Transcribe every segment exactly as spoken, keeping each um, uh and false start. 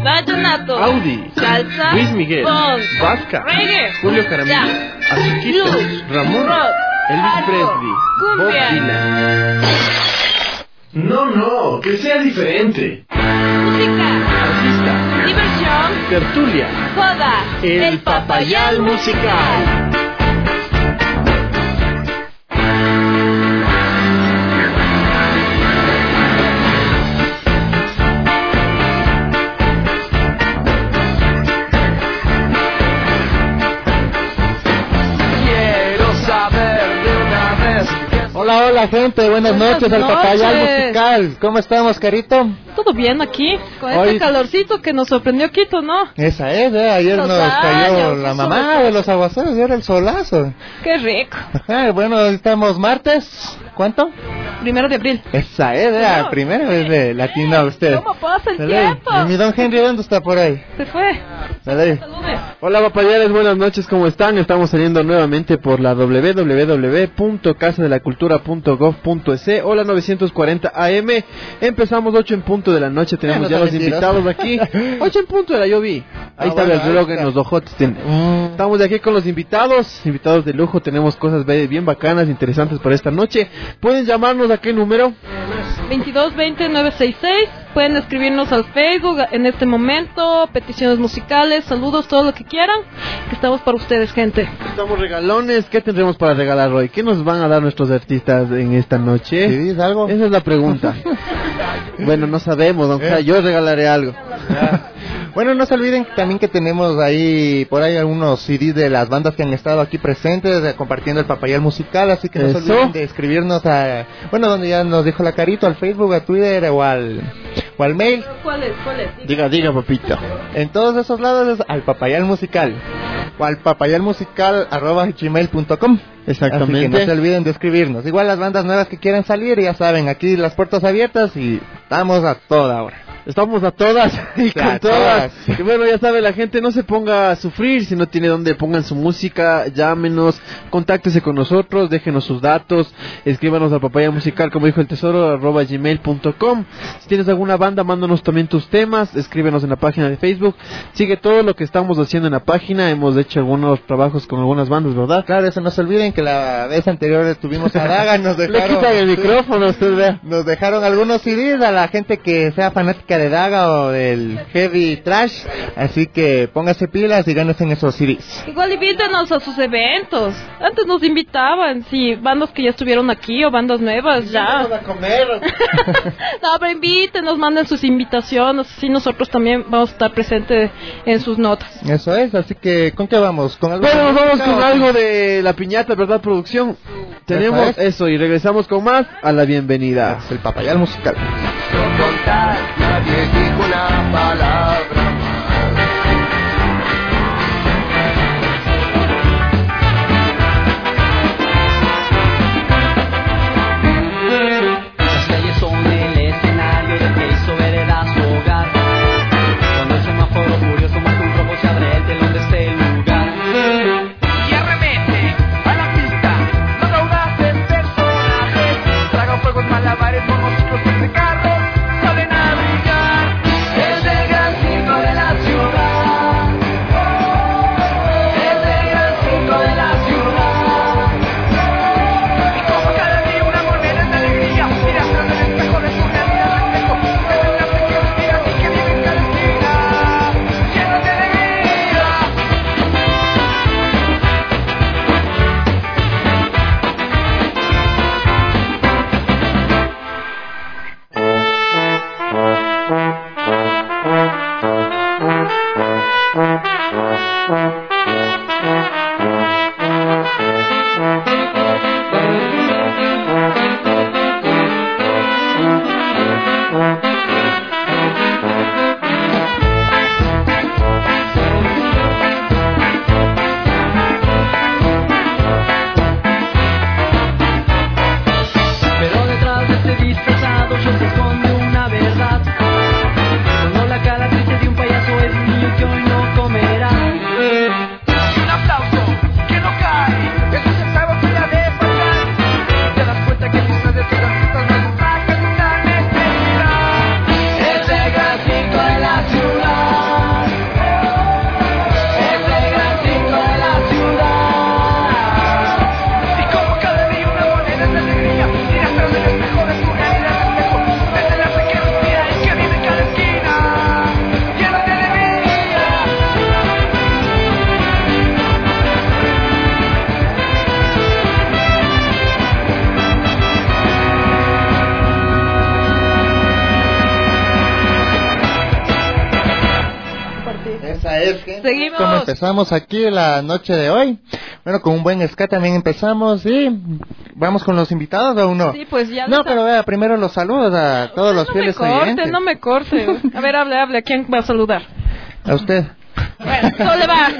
vallenato, Audi, salsa, Luis Miguel, funk, Vasca, reggae, Julio Jaramillo, jazz, Azuquita, blues, Ramón, rock, Elvis hardcore, Presley, Bob cumbia. Dylan. No, no, que sea diferente. Música, Artista, diversión, tertulia, joda, el Papayal Musical. Hola, hola gente, buenas, buenas noches al Papayal Musical. ¿Cómo estamos, Carito? Todo bien aquí, con Hoy... este calorcito que nos sorprendió Quito, ¿no? Esa es, ¿eh? Ayer los nos años, cayó la mamá de los aguaceros y era el solazo. Qué rico. Ajá, bueno, estamos martes, ¿cuánto? Primero de abril. Esa es, ¿eh? No. Primero es de latino usted. ¿Cómo pasa el Dale. tiempo? ¿Y mi don Henry dónde está por ahí? Se fue. Dale. Hola papayales, buenas noches, ¿cómo están? Estamos saliendo nuevamente por la doble u doble u doble u punto casa de la cultura punto gov punto es. Hola novecientos cuarenta A M. Empezamos ocho en punto de la noche, tenemos ya los invitados aquí. ocho en punto de la yo vi. Ahí ah, está bueno, el reloj en los ojotes. Mm. Estamos de aquí con los invitados, invitados de lujo, tenemos cosas bien bacanas, interesantes para esta noche. Pueden llamarnos a qué número? veintidós veinte nueve sesenta y seis. Pueden escribirnos al Facebook en este momento, peticiones musicales, saludos, todo lo que quieran, que estamos para ustedes, gente. Estamos regalones, ¿qué tendremos para regalar hoy? ¿Qué nos van a dar nuestros artistas en esta noche? ¿Sí, ¿es algo? Esa es la pregunta. Bueno, no sabemos, aunque sea, yo regalaré algo. Bueno, no se olviden también que tenemos ahí, por ahí algunos C Ds de las bandas que han estado aquí presentes, de, compartiendo el Papayal Musical, así que no Eso. se olviden de escribirnos a, bueno, donde ya nos dijo la Carito, al Facebook, a Twitter o al, o al mail. ¿Cuál es? ¿Cuál es? Diga, diga, papito. En todos esos lados es al Papayal Musical, o al papayalmusical arroba gmail punto com. Exactamente. Así que no se olviden de escribirnos. Igual las bandas nuevas que quieran salir, ya saben, aquí las puertas abiertas y estamos a toda hora. Estamos a todas y con con todas. todas. Y bueno, ya sabe la gente, no se ponga a sufrir si no tiene donde pongan su música, llámenos, contáctese con nosotros, déjenos sus datos, escríbanos al Papayal Musical, como dijo el tesoro, arroba gmail punto com. Si tienes alguna banda, mándanos también tus temas, escríbenos en la página de Facebook, sigue todo lo que estamos haciendo en la página, hemos hecho algunos trabajos con algunas bandas, ¿verdad? Claro, eso no se olviden que la vez anterior estuvimos a Daga, nos dejaron... Le quitan el micrófono, usted vea. Nos dejaron algunos C Ds a la gente que sea fanática de Daga o del heavy trash, así que póngase pilas y gánense en esos C Ds. Igual invítenos a sus eventos. Antes nos invitaban, sí, bandas que ya estuvieron aquí o bandas nuevas, ya. Vamos a comer. No, pero invítenos, manden sus invitaciones, así nosotros también vamos a estar presentes en sus notas. Eso es, así que ¿con qué vamos? ¿Con algo bueno, de vamos con o... algo de la piñata, ¿verdad, producción? Tenemos eso, eso y regresamos con más a la bienvenida. Es el Papayal Musical. No contar, nadie dijo una palabra. Las calles son el escenario del que hizo vereda su hogar. Cuando el semáforo furioso marca un rojo, se abre el telón de este lugar. Y arremete a la pista los audaces personajes. Traga fuegos, malabares, monociclos, de carros salen a brillar. Esa es, gente. Seguimos. Como empezamos aquí la noche de hoy. Bueno, con un buen ska también empezamos y vamos con los invitados o no. Sí, pues ya. No, está. pero vea, primero los saludos a todos los no fieles me corte, oyentes. no me corte. A ver, hable, hable. ¿A quién va a saludar? A usted. Bueno, ¿cómo le va?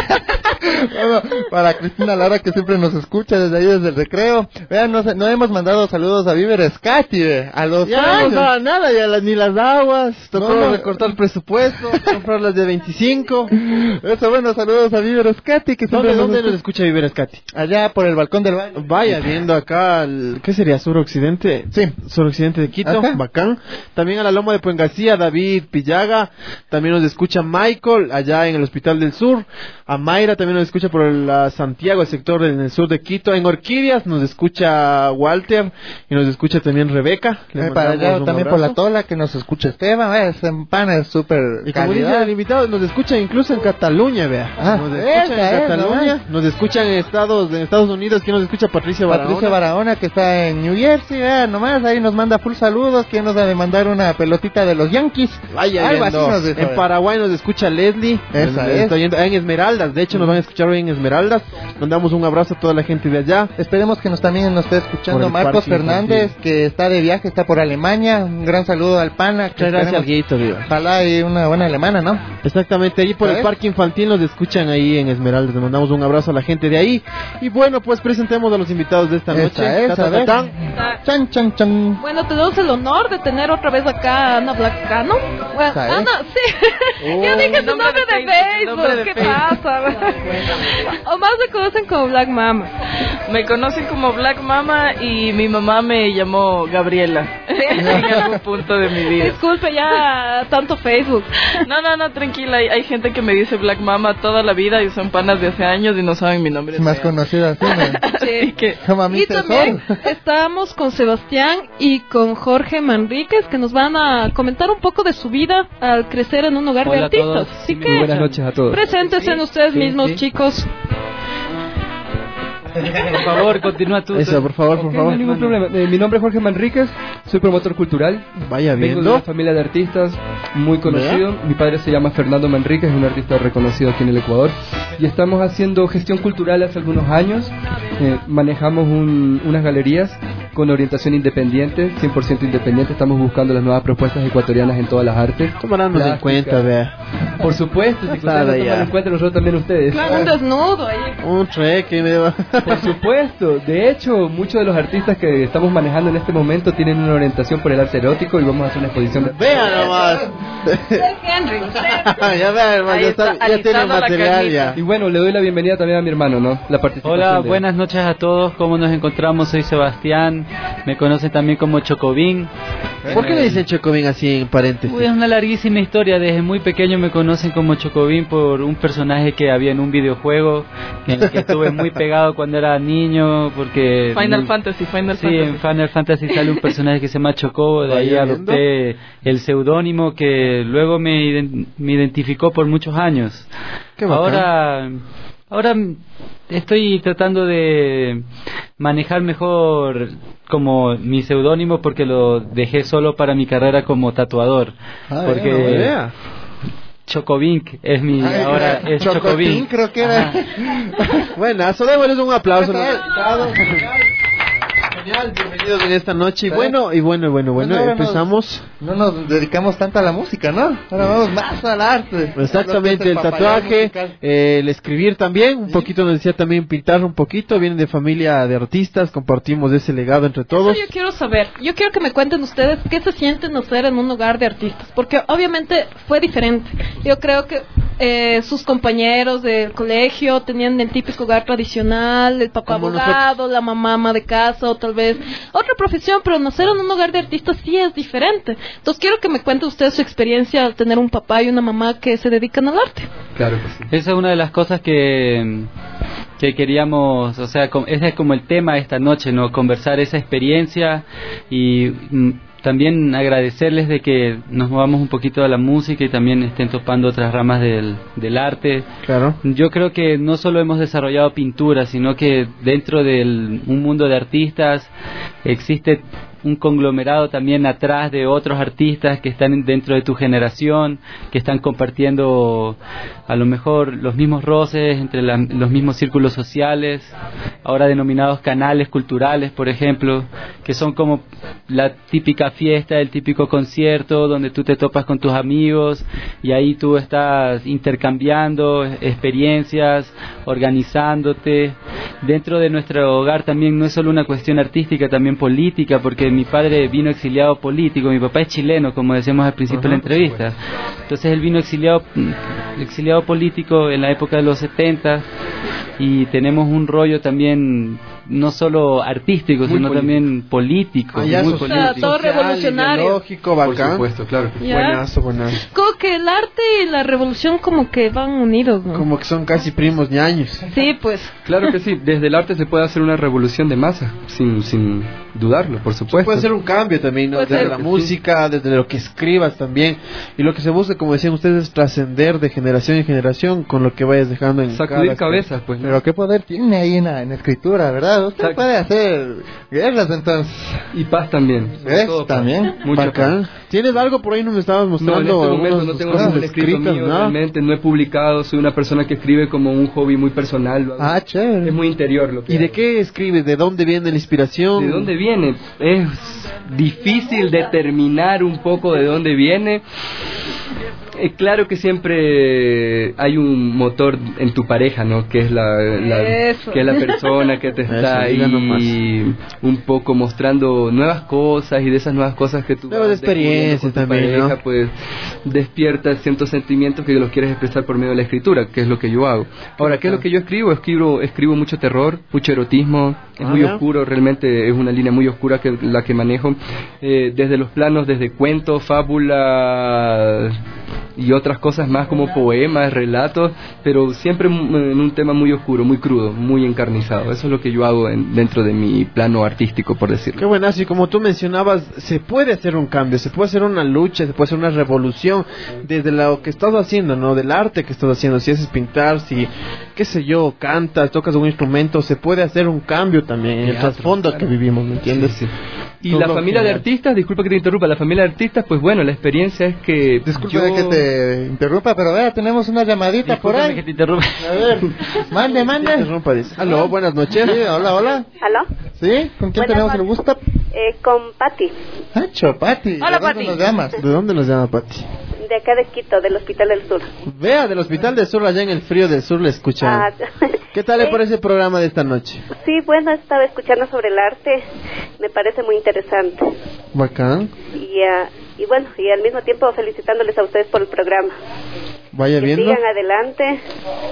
Bueno, para Cristina Lara, que siempre nos escucha desde ahí, desde el recreo. Vean, no, no hemos mandado saludos a Víveres Katy, ve, a los Ya no años. nos daba nada, ya las- ni las aguas, tocó No, no. recortar presupuesto, comprar las de veinticinco. Eso, bueno, saludos a Víveres Katy, que siempre ¿Dónde, nos dónde nos escucha. escucha Viveres Katy? Allá por el balcón del baño. Vaya, viendo acá, el, ¿qué sería? Suroccidente. Sí. Suroccidente de Quito, Ajá. bacán. También a la Loma de Puengarcía, David Pillaga. También nos escucha Michael, allá en el Hospital del Sur. A Mayra también nos escucha por la Santiago, el sector en el sur de Quito. En Orquídeas nos escucha Walter y nos escucha también Rebeca. Le Eh, para mandamos allá un también por la abrazo. Tola, que nos escucha Esteban, eh, ese pan es súper Y como dice calidad. el invitado, nos escuchan incluso en Cataluña, vea. Ah, nos escuchan esa en es, Cataluña, ¿no? nos escuchan en Estados, en Estados Unidos. ¿Quién nos escucha? Patricia Barahona. Patricia Barahona, que está en New Jersey, eh, nomás ahí nos manda full saludos, que nos ha de mandar una pelotita de los Yankees. Vaya, Algo así viendo. nos dijo, En eh. Paraguay nos escucha Leslie. Esa Nos es. está yendo- en Esmeraldas, de hecho nos van a escuchar hoy en Esmeraldas. Mandamos un abrazo a toda la gente de allá. Esperemos que nos también nos esté Por escuchando el Marcos parque Fernández, infantil. que está de viaje, está por Alemania. Un gran saludo al pana. que Muchas gracias, esperemos- Guito, viva. Ojalá y una buena alemana, ¿no? Exactamente, ahí por el ¿Sabes? parque infantil nos escuchan ahí en Esmeraldas. Les mandamos un abrazo a la gente de ahí. Y bueno, pues presentemos a los invitados de esta noche. Esa es, Ta, ta, a ver. ta, tan. Chan, chan, chan. Bueno, tenemos el honor de tener otra vez acá a Ana Blacano. Bueno, ¿Sabes? Ana, sí. Oh. Yo dije su Nombre nombre de de Facebook, Facebook. nombre de ¿Qué Facebook. pasa? O más me conocen como Black Mama. Me conocen como Black Mama y mi mamá me llamó Gabriela en algún punto de mi vida. Disculpe ya tanto Facebook. No, no, no, tranquila. Hay, hay gente que me dice Black Mama toda la vida y son panas de hace años y no saben mi nombre. Es más real. conocida así, ¿no? Así que Como Y Mamita también Sol. estamos con Sebastián y con Jorge Manríquez, que nos van a comentar un poco de su vida al crecer en un hogar de Hola a artistas. todos. Así Muy que buenas noches a todos. preséntense ustedes Sí, mismos, sí. chicos. Por favor, continúa tú. Eso, por favor, por Ok, favor. no hay ningún problema. Eh, mi nombre es Jorge Manríquez, soy promotor cultural. Vaya Vengo de viendo. una familia de artistas muy conocido. Mi padre se llama Fernando Manríquez, es un artista reconocido aquí en el Ecuador. Y estamos haciendo gestión cultural hace algunos años. Eh, manejamos un- unas galerías con orientación independiente, cien por ciento independiente. Estamos buscando las nuevas propuestas ecuatorianas en todas las artes. Tomándonos en Plástica. cuenta, vea. Por supuesto, si ustedes Nada, lo ya. toman en cuenta, nosotros también ustedes. Claro, un desnudo ahí. Un trek y medio. Por supuesto, de hecho, muchos de los artistas que estamos manejando en este momento tienen una orientación por el arte erótico y vamos a hacer una exposición de... Vean nomás. Henry. ya vean, hermano, Ahí ya, está, está- ya tiene alisando la material carnita. ya. Y bueno, le doy la bienvenida también a mi hermano, ¿no? La participación Hola, de- buenas noches a todos. ¿Cómo nos encontramos? Soy Sebastián. Me conocen también como Chocobín. ¿Por qué le dicen Chocobín así en paréntesis? Uy, es una larguísima historia. Desde muy pequeño me conocen como Chocobín por un personaje que había en un videojuego en el que estuve muy pegado cuando era niño. Porque Final Fantasy, Final Sí, Fantasy. en Final Fantasy sale un personaje que se llama Chocobo. De ahí Vaya adopté el seudónimo que luego me, iden- me identificó por muchos años. Qué bacán. Ahora, ahora estoy tratando de manejar mejor como mi seudónimo porque lo dejé solo para mi carrera como tatuador. Ah, porque bueno, vea. Chocobink es mi Ay, ahora es Chocotín, Chocobink. creo que era. Buenas, démosles un aplauso. Eso ¿no? es. Genial, bienvenidos en esta noche. Y bueno, y bueno, y bueno, bueno, Pues ahora nos- empezamos. No nos dedicamos tanto a la música, ¿no? Ahora vamos más al arte. Exactamente, Lo el que es papayón tatuaje, musical. eh, el escribir también, un poquito nos decía también pintar un poquito, vienen de familia de artistas, compartimos ese legado entre todos. Eso yo quiero saber. Yo quiero que me cuenten ustedes qué se sienten nacer en un hogar de artistas, porque obviamente fue diferente. Yo creo que eh, sus compañeros del colegio tenían el típico hogar tradicional, el papá Como abogado, la mamá ama de casa o tal vez otra profesión, pero nacer en un hogar de artistas sí es diferente. Entonces quiero que me cuenten ustedes su experiencia al tener un papá y una mamá que se dedican al arte. Claro que sí. Esa es una de las cosas que, que queríamos, o sea, com- ese es como el tema de esta noche, ¿no? Conversar esa experiencia y mm, también agradecerles de que nos movamos un poquito a la música y también estén topando otras ramas del, del arte. Claro. Yo creo que no solo hemos desarrollado pintura, sino que dentro de un mundo de artistas existe un conglomerado también atrás de otros artistas que están dentro de tu generación, que están compartiendo a lo mejor los mismos roces entre la, los mismos círculos sociales, ahora denominados canales culturales, por ejemplo, que son como la típica fiesta, el típico concierto donde tú te topas con tus amigos y ahí tú estás intercambiando experiencias, organizándote. Dentro de nuestro hogar también no es solo una cuestión artística, también política, porque mi padre vino exiliado político, mi papá es chileno, como decíamos al principio de la entrevista. Entonces él vino exiliado exiliado político en la época de los setenta y tenemos un rollo también no solo artístico, muy sino político. También político. Ah, ya, muy so, político. O sea, todo social, revolucionario. Ideológico, bacán. Por supuesto, claro. ¿Ya? Buenazo, buenazo. Como que el arte y la revolución como que van unidos, ¿no? Como que son casi primos ñaños. Sí, pues. Claro que sí, desde el arte se puede hacer una revolución de masa, sin, sin dudarlo, por supuesto. Puede ser un cambio también, ¿no? Puede Desde ser. la música, desde lo que escribas también. Y lo que se busca, como decían ustedes, es trascender de generación en generación con lo que vayas dejando en Sacudir cada cabezas, pues. Pero qué poder tiene ahí en la, en la escritura, ¿verdad? Usted Exacto. puede hacer guerras entonces. Y paz también. sobre ¿Ves? todo paz. También. Mucha Bacán. paz. ¿Tienes algo por ahí? No me estabas No, en mostrando este momento algunas no tengo cosas ningún escrito escritas, mío, ¿no? realmente no he publicado, soy una persona que escribe como un hobby muy personal. lo hago. Ah, chévere. Es muy interior lo que ¿Y de hago. qué escribes? ¿De dónde viene la inspiración? ¿De dónde viene? Es difícil determinar un poco de dónde viene. Eh, claro que siempre hay un motor en tu pareja, ¿no? Que es la, la Eso. que es la persona que te está Eso, diga nomás. ahí un poco mostrando nuevas cosas, y de esas nuevas cosas que tú Nuevas vas descubriendo experiencias con tu también, pareja, ¿no? pues despiertas ciertos sentimientos que los quieres expresar por medio de la escritura, que es lo que yo hago. Ahora, ¿qué es lo que yo escribo? Escribo, escribo mucho terror, mucho erotismo, es Ah, muy ya. oscuro, realmente es una línea muy oscura que la que manejo, eh, desde los planos, desde cuentos, fábulas y otras cosas más como poemas, relatos, pero siempre en un tema muy oscuro, muy crudo, muy encarnizado. Eso es lo que yo hago en, dentro de mi plano artístico, por decirlo. Qué buenazo, y como tú mencionabas, se puede hacer un cambio, se puede hacer una lucha, se puede hacer una revolución desde lo que estás haciendo, ¿no? Del arte que estás haciendo, si haces pintar, si, qué sé yo, cantas, tocas un instrumento, se puede hacer un cambio también en el Teatro, trasfondo claro. que vivimos, ¿me entiendes? Sí, sí. Y Todo la familia de genial. artistas, disculpa que te interrumpa, la familia de artistas, pues bueno, la experiencia es que Disculpe yo... que te interrumpa, pero vea, tenemos una llamadita por Discúlpame ahí. que te interrumpa. A ver, mande, Sí, mande. interrumpa, dice. Aló, buenas noches. Sí, hola, hola. ¿Aló? ¿Sí? ¿Con quién Buenas tenemos el noches. gusto? Eh, con Patti, Hacho, Pati. Hola, ¿De dónde Pati. nos llamas? ¿De dónde nos llama Pati? de acá de Quito, del Hospital del Sur. Vea, del Hospital del Sur, allá en el frío del sur le escuchan. Ah, ¿Qué tal le sí. parece el programa de esta noche? Sí, bueno, estaba escuchando sobre el arte, me parece muy interesante. Bacán. Y, ah, y bueno, y al mismo tiempo felicitándoles a ustedes por el programa. Vaya Que viendo. sigan adelante.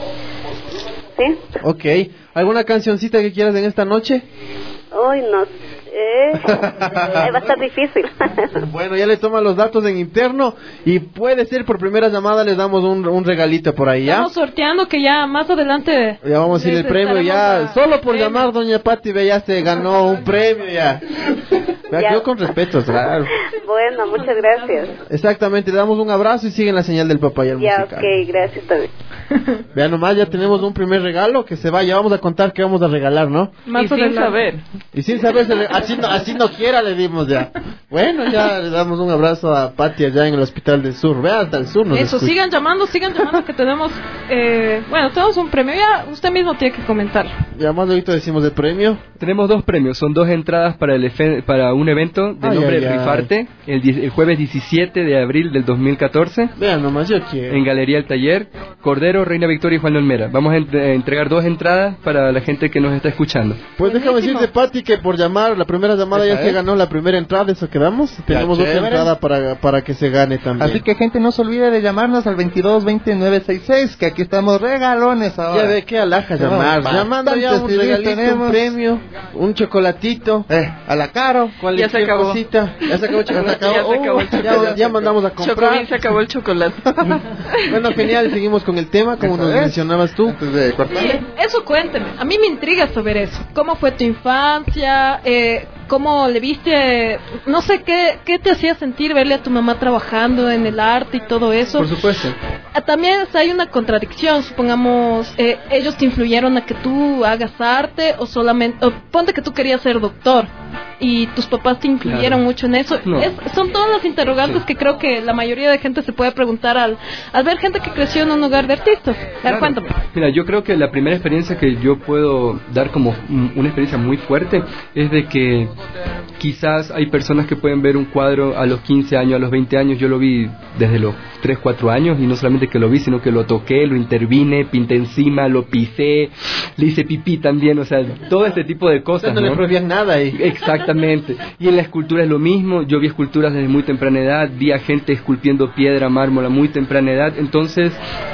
¿Sí? Ok. ¿Alguna cancioncita que quieras en esta noche? Hoy no sé. Eh, va a estar difícil. Bueno, ya le toma los datos en interno y puede ser por primera llamada les damos un, un regalito por ahí, ¿ya? Estamos sorteando que ya más adelante. Ya vamos a ir el les premio, ya. estaremos a- Solo por premio. llamar, doña Patti, ve, ya se ganó un premio, ya. Vea, Ya. yo con respeto, claro. Bueno, muchas gracias. Exactamente, le damos un abrazo y siguen la señal del papayal Ya, musical. ok, gracias también. Vean nomás, ya tenemos un primer regalo que se va, ya vamos a contar qué vamos a regalar, ¿no? Más y sin adelante. saber. Y sin saber, se le- así, no, así no quiera le dimos ya. Bueno, ya le damos un abrazo a Patti allá en el Hospital del Sur. Vea, hasta el sur nos Eso, escucha. sigan llamando, sigan llamando que tenemos, eh, bueno, tenemos un premio, ya usted mismo tiene que comentar. Ya más ahorita decimos el premio. Tenemos dos premios, son dos entradas para el efe- para un evento de Ay, nombre ay, ay. Rifarte, el, die- el jueves diecisiete de abril del dos mil catorce, Vean nomás, yo quiero. en Galería El Taller, Cordero, Reina Victoria y Juan Olmera. Vamos a entre- entregar dos entradas para la gente que nos está escuchando. Pues déjame Buenísimo. decirte, Pati, que por llamar la primera llamada ya Esa se es. ganó la primera entrada, eso quedamos. Tenemos otra chévere. entrada para, para que se gane también. Así que gente, no se olvide de llamarnos al veintidós veinte nueve sesenta y seis, que aquí estamos regalones ahora. Ya ve que alaja llamar. No, Llamando ya un bastantes C Ds regalito, tenemos. un premio, un chocolatito. Eh, a la caro. Cualquier Ya se acabó. cosita. Ya se acabó el chocolate. Ya se acabó el Oh, ya, chocolate. ya mandamos a comprar. Chocomil se acabó el chocolate. Bueno, genial, seguimos con el tema, como Eso nos es. mencionabas tú. Antes de cortar. Sí, eso cuénteme. A mí me intriga saber eso. ¿Cómo fue tu infancia? Eh, ¿Cómo le viste? No sé qué, qué te hacía sentir verle a tu mamá trabajando en el arte y todo eso. Por supuesto. también o sea, hay una contradicción, supongamos, eh, ellos te influyeron a que tú hagas arte o solamente, o ponte que tú querías ser doctor y tus papás te influyeron claro. mucho en eso. No. Es, son todas las interrogantes sí. que creo que la mayoría de gente se puede preguntar al, al ver gente que creció en un hogar de artistas. A ver, claro. cuéntame. Mira, yo creo que la primera experiencia que yo puedo dar como una experiencia muy fuerte es de que quizás hay personas que pueden ver un cuadro a los quince años, a los veinte años. Yo lo vi desde los tres, cuatro años, y no solamente que lo vi, sino que lo toqué, lo intervine, pinté encima, lo pisé, le hice pipí también, o sea, todo este tipo de cosas. No, no le prohibías nada ahí. Exactamente. Y en la escultura es lo mismo. Yo vi esculturas desde muy temprana edad, vi a gente esculpiendo piedra, mármol a muy temprana edad. Entonces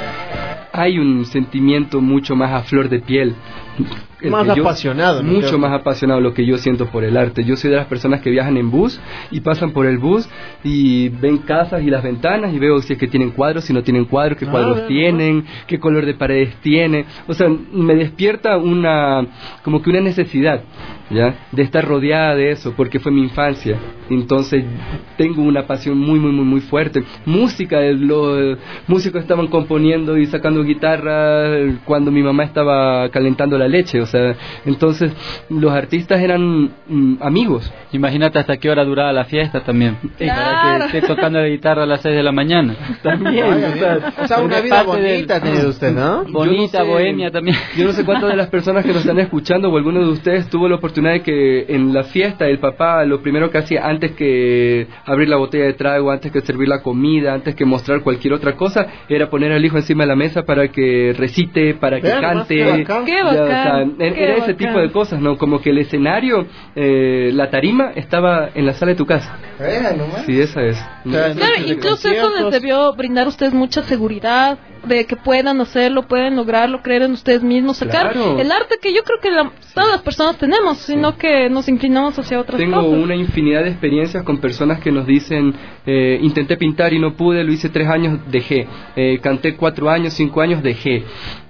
hay un sentimiento mucho más a flor de piel. Más yo, apasionado. ¿no? Mucho más apasionado lo que yo siento por el arte. Yo soy de las personas que viajan en bus y pasan por el bus y ven casas y las ventanas y veo si es que tienen cuadros, si no tienen cuadros, qué cuadros ah, tienen, no. qué color de paredes tiene. O sea, me despierta una, como que una necesidad, ¿ya? De estar rodeada de eso, porque fue mi infancia. Entonces tengo una pasión muy, muy, muy, muy fuerte. Música, los músicos estaban componiendo y sacando guitarra cuando mi mamá estaba calentando la leche, o sea, entonces los artistas eran mm, amigos. Imagínate hasta qué hora duraba la fiesta también. Claro. Para que esté tocando la guitarra a las seis de la mañana. También, o sea, o sea una vida bonita del... tiene usted, ¿no? Bonita, no sé, bohemia también. Yo no sé cuántas de las personas que nos están escuchando o alguno de ustedes tuvo la oportunidad de que en la fiesta el papá lo primero que hacía antes que abrir la botella de trago, antes que servir la comida, antes que mostrar cualquier otra cosa, era poner al hijo encima de la mesa para que recite, para que Vean, cante. Qué bacán. Ya, o sea, Qué era bacán. ese tipo de cosas, ¿no? Como que el escenario, eh, la tarima estaba en la sala de tu casa. Eh, nomás. Sí, esa es. Claro, incluso eso les debió brindar a ustedes mucha seguridad de que puedan hacerlo, pueden lograrlo, creer en ustedes mismos, sacar Claro. el arte que yo creo que la, todas las personas tenemos, sino sí. que nos inclinamos hacia otras Tengo cosas. una infinidad de experiencias con personas que nos dicen, eh, intenté pintar y no pude, lo hice tres años, dejé, eh, canté cuatro años, cinco años, dejé.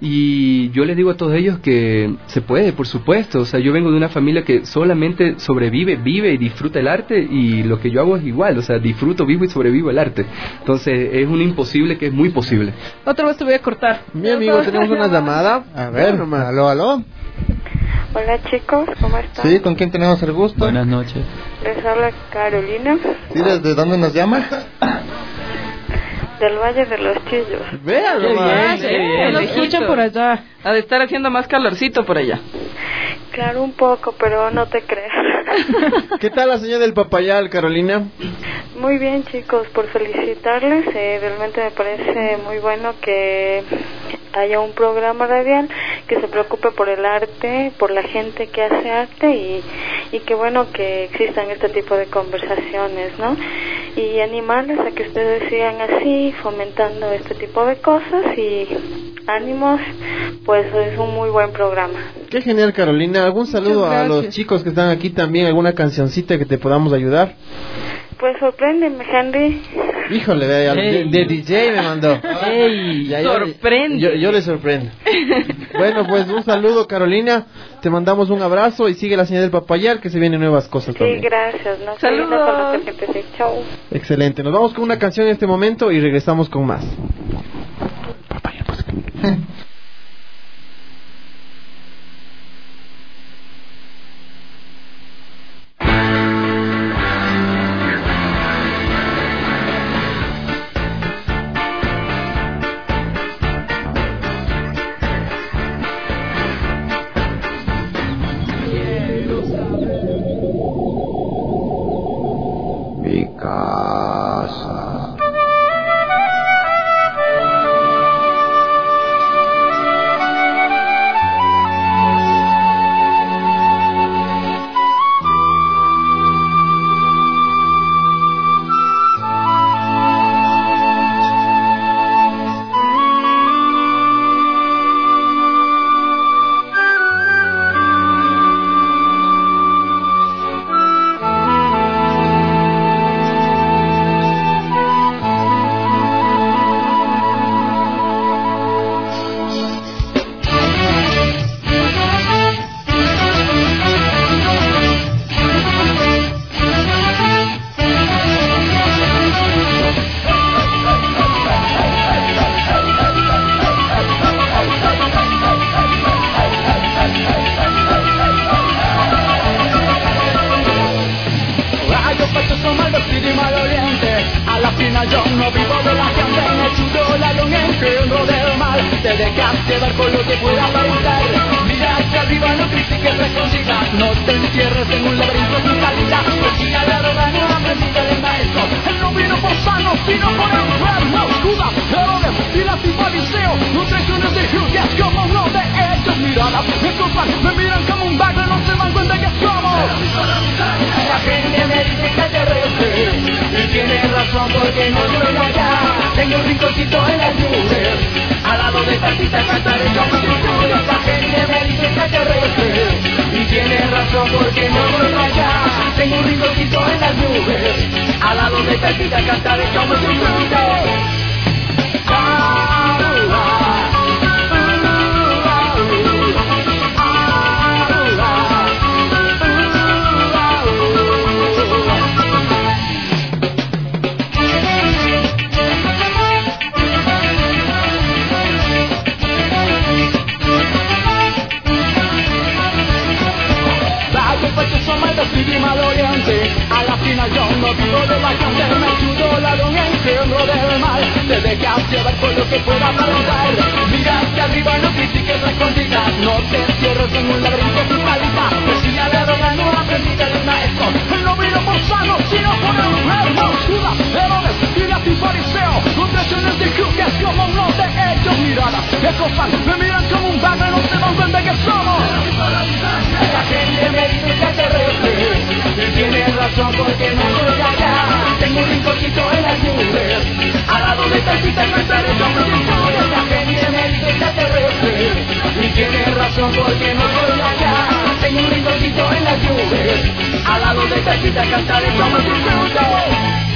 Y yo les digo a todos ellos que se puede, por supuesto. O sea, yo vengo de una familia que solamente sobrevive, vive y disfruta el arte, y lo que yo hago es igual, o sea, disfruto, vivo y sobrevivo el arte. Entonces es un imposible que es muy posible. Otra vez te voy a cortar. Mi amigo, tenemos una llamada. A ver, nomás. Aló, aló. Hola chicos, ¿cómo están? Sí, ¿con quién tenemos el gusto? Buenas noches. Les habla Carolina, Sí, ¿desde dónde nos llama? del Valle de los Chillos. Vean, Qué nomás. bien, qué bien. Lo escuchan por allá. Ha de estar haciendo más calorcito por allá. Claro, un poco, pero no te creas. ¿Qué tal la señora del Papayal, Carolina? Muy bien chicos, por felicitarles, eh, realmente me parece muy bueno que haya un programa radial que se preocupe por el arte, por la gente que hace arte, y, y que bueno que existan este tipo de conversaciones, ¿no? Y animarles a que ustedes sigan así, fomentando este tipo de cosas, y ánimos, pues es un muy buen programa. Qué genial, Carolina. ¿Algún saludo a los chicos que están aquí también? ¿Alguna cancioncita que te podamos ayudar? Pues sorpréndeme, Henry. Híjole, vea, de, de D J me mandó. ¡Ey! Ya, ya, ¡Sorprende! Yo, yo le sorprendo. Bueno, pues un saludo, Carolina. Te mandamos un abrazo y sigue la señal del Papayal, que se vienen nuevas cosas Sí, también. gracias. No Saludos. no con lo que empecé. Chao. Excelente. Nos vamos con una canción en este momento y regresamos con más. Mi casa. llevar con lo que pueda aparentar. Mira hacia arriba, no critiques la escondida, no te encierres en un laberinto sin salida. Porque a la droga no aprendiste del maestro, él no vino por sano, sino por enfermo. Judas, Herodes, Pilas y Fariseo, los traiciones de Judas como uno de ellos. Miradas, me culpan, me miran como un bagre, no se dan cuenta que somos. La gente me dice que te rete, y tiene razón porque no soy allá. Tengo un rinconcito en las nubes, al lado de tantita cantaré como si fuera. La gente me dice que te rete, y tiene razón porque no soy allá. Tengo un rinconcito en las nubes, al lado de tantita cantaré como si fuera. A la final yo no vivo de vacaciones, me ayudo la don en centro del mal. Te dejas llevar por lo que pueda aparentar. Mira hacia arriba, no critiques la escondida, no te encierres en un laberinto sin salida. Decía la droga, no aprendiste del maestro, él no vino por sano, sino por enfermo. Judas, Herodes, Pilas y Fariseo, los traiciones de Judas como uno de ellos. Miradas, me acosan, me miran como un bagre, no se dan cuenta que somos. La gente me dice que te rete, y tienes razón porque no soy allá. Tengo un rinconcito en las nubes, al lado de tantita cantaré como si fuera. La gente me dice que te rete, y tienes razón porque no soy allá. Tengo un rinconcito en las nubes, al lado de tantita cantaré como si fuera.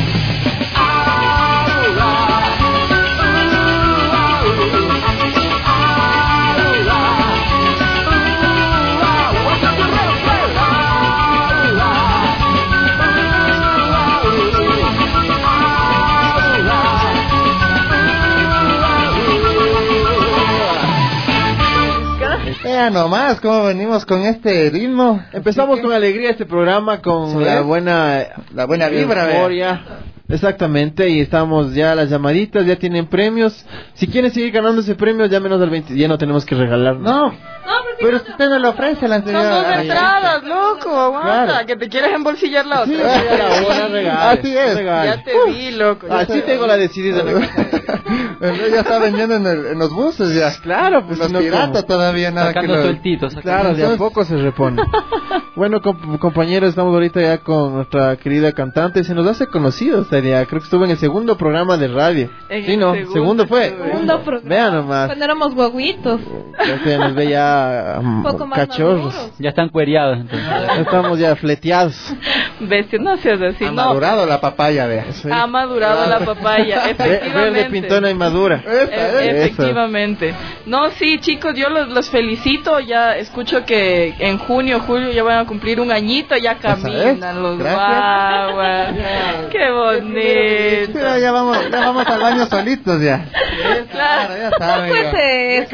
Vean nomás cómo venimos con este ritmo. Empezamos que... con alegría este programa, con ¿sí? la buena la buena vibra, euforia. Exactamente, y estamos ya las llamaditas, ya tienen premios. Si quieren seguir ganando ese premio, llámenos al veinte, ya no tenemos que regalar. No, pero si usted no lo ofrece la anterior. Son dos entradas, loco, aguanta, Claro. que te quieres embolsillar la otra. Sí, la buena regala. Así es. Regala. Ya te vi, loco. ya Así te tengo vi. la decidida. Entonces ya está vendiendo en, el, en los buses ya. Claro, pues Los si no, piratas ¿cómo? todavía nada Sacando que lo... sueltitos. sacando- Claro, de a Entonces- poco se repone. Bueno, comp- compañeros, estamos ahorita ya con nuestra querida cantante. Se nos hace conocido, sería. Creo que estuvo en el segundo programa de radio. En Sí, el ¿no? segundo Segundo fue. estuve. Segundo programa. Vean nomás. Cuando éramos guaguitos. Este nos ve ya um, Un poco más cachorros. maduros. Ya están cuereados. Entonces. Estamos ya fleteados. Bestia, no seas así, Ha no. madurado la papaya, vea. Ha madurado la papaya, Ve- efectivamente. Verde, pintona y madura. E- Eso. efectivamente. No, sí, chicos, yo los, los felicito. Ya escucho que en junio, julio ya van a cumplir un añito, ya caminan los Gracias. guaguas. Qué bonito. Mira, ya vamos, ya vamos al baño solitos ya. Claro. ya saben. Pues ya. eso.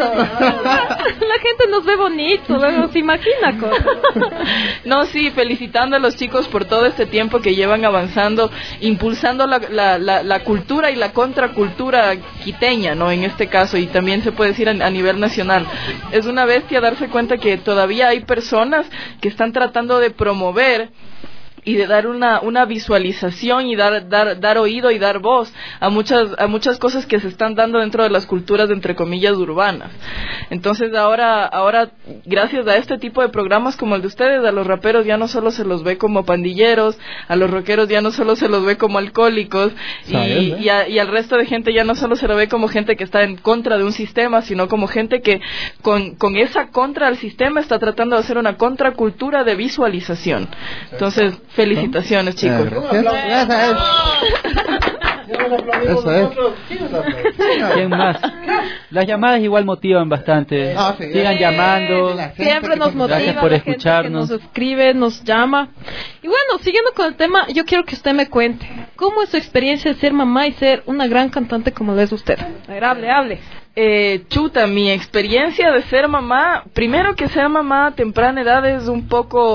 La gente nos ve bonito, luego se imagina cosas. No, sí, felicitando a los chicos por todo este tiempo que llevan avanzando, impulsando la, la, la, la cultura y la contracultura quiteña, ¿no? En este caso, y también se puede decir a, a nivel nacional. Es una bestia darse cuenta que todavía hay personas que están tratando de promover y de dar una una visualización y dar dar dar oído y dar voz a muchas a muchas cosas que se están dando dentro de las culturas entre comillas urbanas. Entonces ahora ahora gracias a este tipo de programas como el de ustedes, a los raperos ya no solo se los ve como pandilleros, a los rockeros ya no solo se los ve como alcohólicos y ¿Sabes, eh? y, a- y al resto de gente ya no solo se lo ve como gente que está en contra de un sistema, sino como gente que con con esa contra al sistema está tratando de hacer una contracultura de visualización. Entonces, felicitaciones, chicos. Gracias. Gracias. Eso es. ¿Quién más? Las llamadas igual motivan bastante. Ah, sí. Sigan llamando. La gente Siempre que nos con- motiva. Gracias por la gente escucharnos. que nos escribe, nos llama. Y bueno, siguiendo con el tema, yo quiero que usted me cuente cómo es su experiencia de ser mamá y ser una gran cantante como lo es usted. A ver, hable, hable. Eh, chuta, mi experiencia de ser mamá, primero que ser mamá a temprana edad es un poco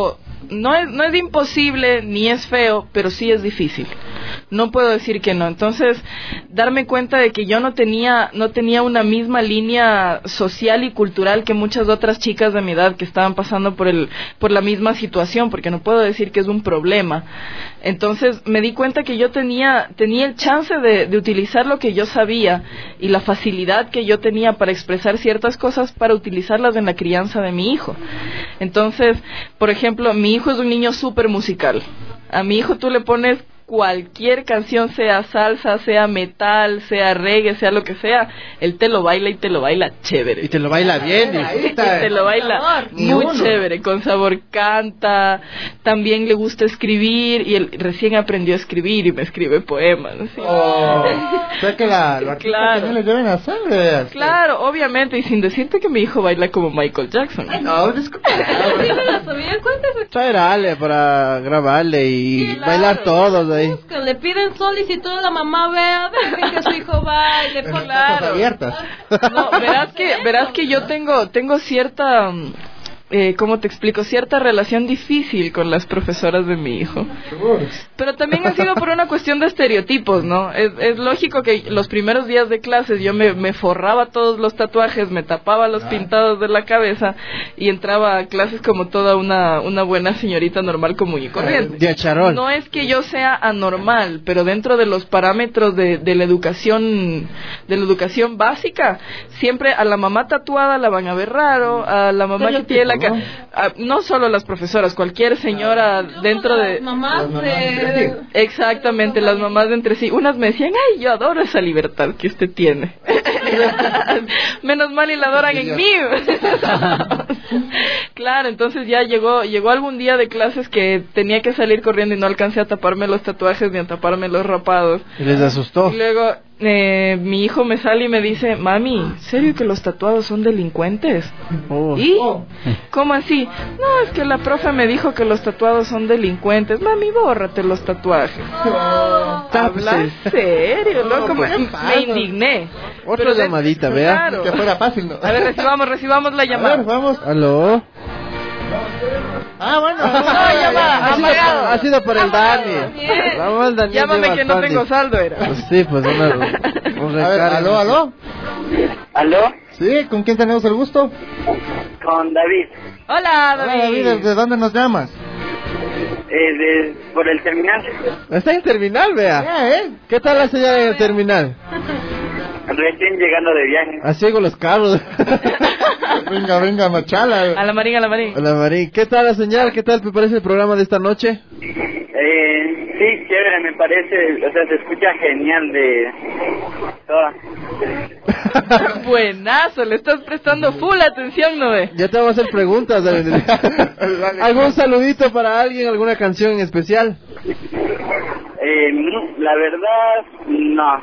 no es, no es imposible ni es feo, pero sí es difícil. No puedo decir que no. Entonces, darme cuenta de que yo no tenía, no tenía una misma línea social y cultural que muchas otras chicas de mi edad que estaban pasando por el, por la misma situación, porque no puedo decir que es un problema. Entonces, me di cuenta que yo tenía, tenía el chance de, de utilizar lo que yo sabía y la facilidad que yo tenía para expresar ciertas cosas para utilizarlas en la crianza de mi hijo. Entonces, por ejemplo, mi hijo es un niño súper musical. A mi hijo tú le pones cualquier canción, sea salsa, sea metal, sea reggae, sea lo que sea, él te lo baila y te lo baila chévere. Y te lo baila bien. Y, y te lo baila muy chévere, con sabor, canta, también le gusta escribir, y él recién aprendió a escribir y me escribe poemas. ¿Sí? Oh, o sea que la, lo claro. que le lleven a sangre. Claro, obviamente, y sin decirte que mi hijo baila como Michael Jackson. No, disculpa. Traer a Ale para grabarle y claro, bailar todos ahí. Que le piden solicitud a la mamá, vea, dejen que su hijo baile, por claro. abiertas. No, verás que, verás que yo tengo, tengo cierta, eh, ¿cómo te explico? Cierta relación difícil con las profesoras de mi hijo. Pero también ha sido por una cuestión de estereotipos, ¿no? Es, es lógico que los primeros días de clases yo me, me forraba todos los tatuajes, me tapaba los pintados de la cabeza y entraba a clases como toda una, una buena señorita normal, común y corriente. De charol. No es que yo sea anormal, pero dentro de los parámetros de, de la educación, de la educación básica, siempre a la mamá tatuada la van a ver raro, a la mamá que tiene la ca- a, no solo las profesoras, cualquier señora dentro de mamás de... exactamente, las mamás de entre sí. Unas me decían, ay, yo adoro esa libertad que usted tiene. Menos mal y la adoran en mí. Claro, entonces ya llegó llegó algún día de clases que tenía que salir corriendo y no alcancé a taparme los tatuajes ni a taparme los rapados. Y les asustó. Y luego eh, mi hijo me sale y me dice, mami, ¿serio que los tatuados son delincuentes? Oh. ¿Y? ¿Cómo así? No, es que la profe me dijo que los tatuados son delincuentes. Mami, bórrate los tatuajes. Oh. ¿Habla serio, loco? No, pues, me, ¿qué pasa? me indigné. Otra Pero de- llamadita, vea. claro. Que fuera fácil, ¿no? A ver, recibamos, recibamos la A ver, llamada. vamos. Aló. Ah, bueno. No, llamada, Ha sido, apagado. ha sido por el Dani. bien. Vamos al Dani. Llámame que no tengo saldo, era. Pues sí, pues una, un A ver, recargo. aló, aló. ¿Aló? Sí, ¿con quién tenemos el gusto? Con David. Hola, Hola, David, David. ¿desde dónde nos llamas? Eh, de, por el terminal. Está en terminal, vea. Ya, ¿eh? ¿Qué tal la señora en el terminal? Recién llegando de viaje. Así con los carros. Venga, venga, machala. A la Marín, a la Marín. Hola, Marín. ¿Qué tal la señal? ¿Qué tal te parece el programa de esta noche? Eh, sí, chévere, me parece. O sea, se escucha genial de toda. Buenazo, le estás prestando full atención, ¿no ve? Ya te vamos a hacer preguntas. Dani. ¿Algún saludito para alguien? ¿Alguna canción en especial? Eh, no, la verdad, no.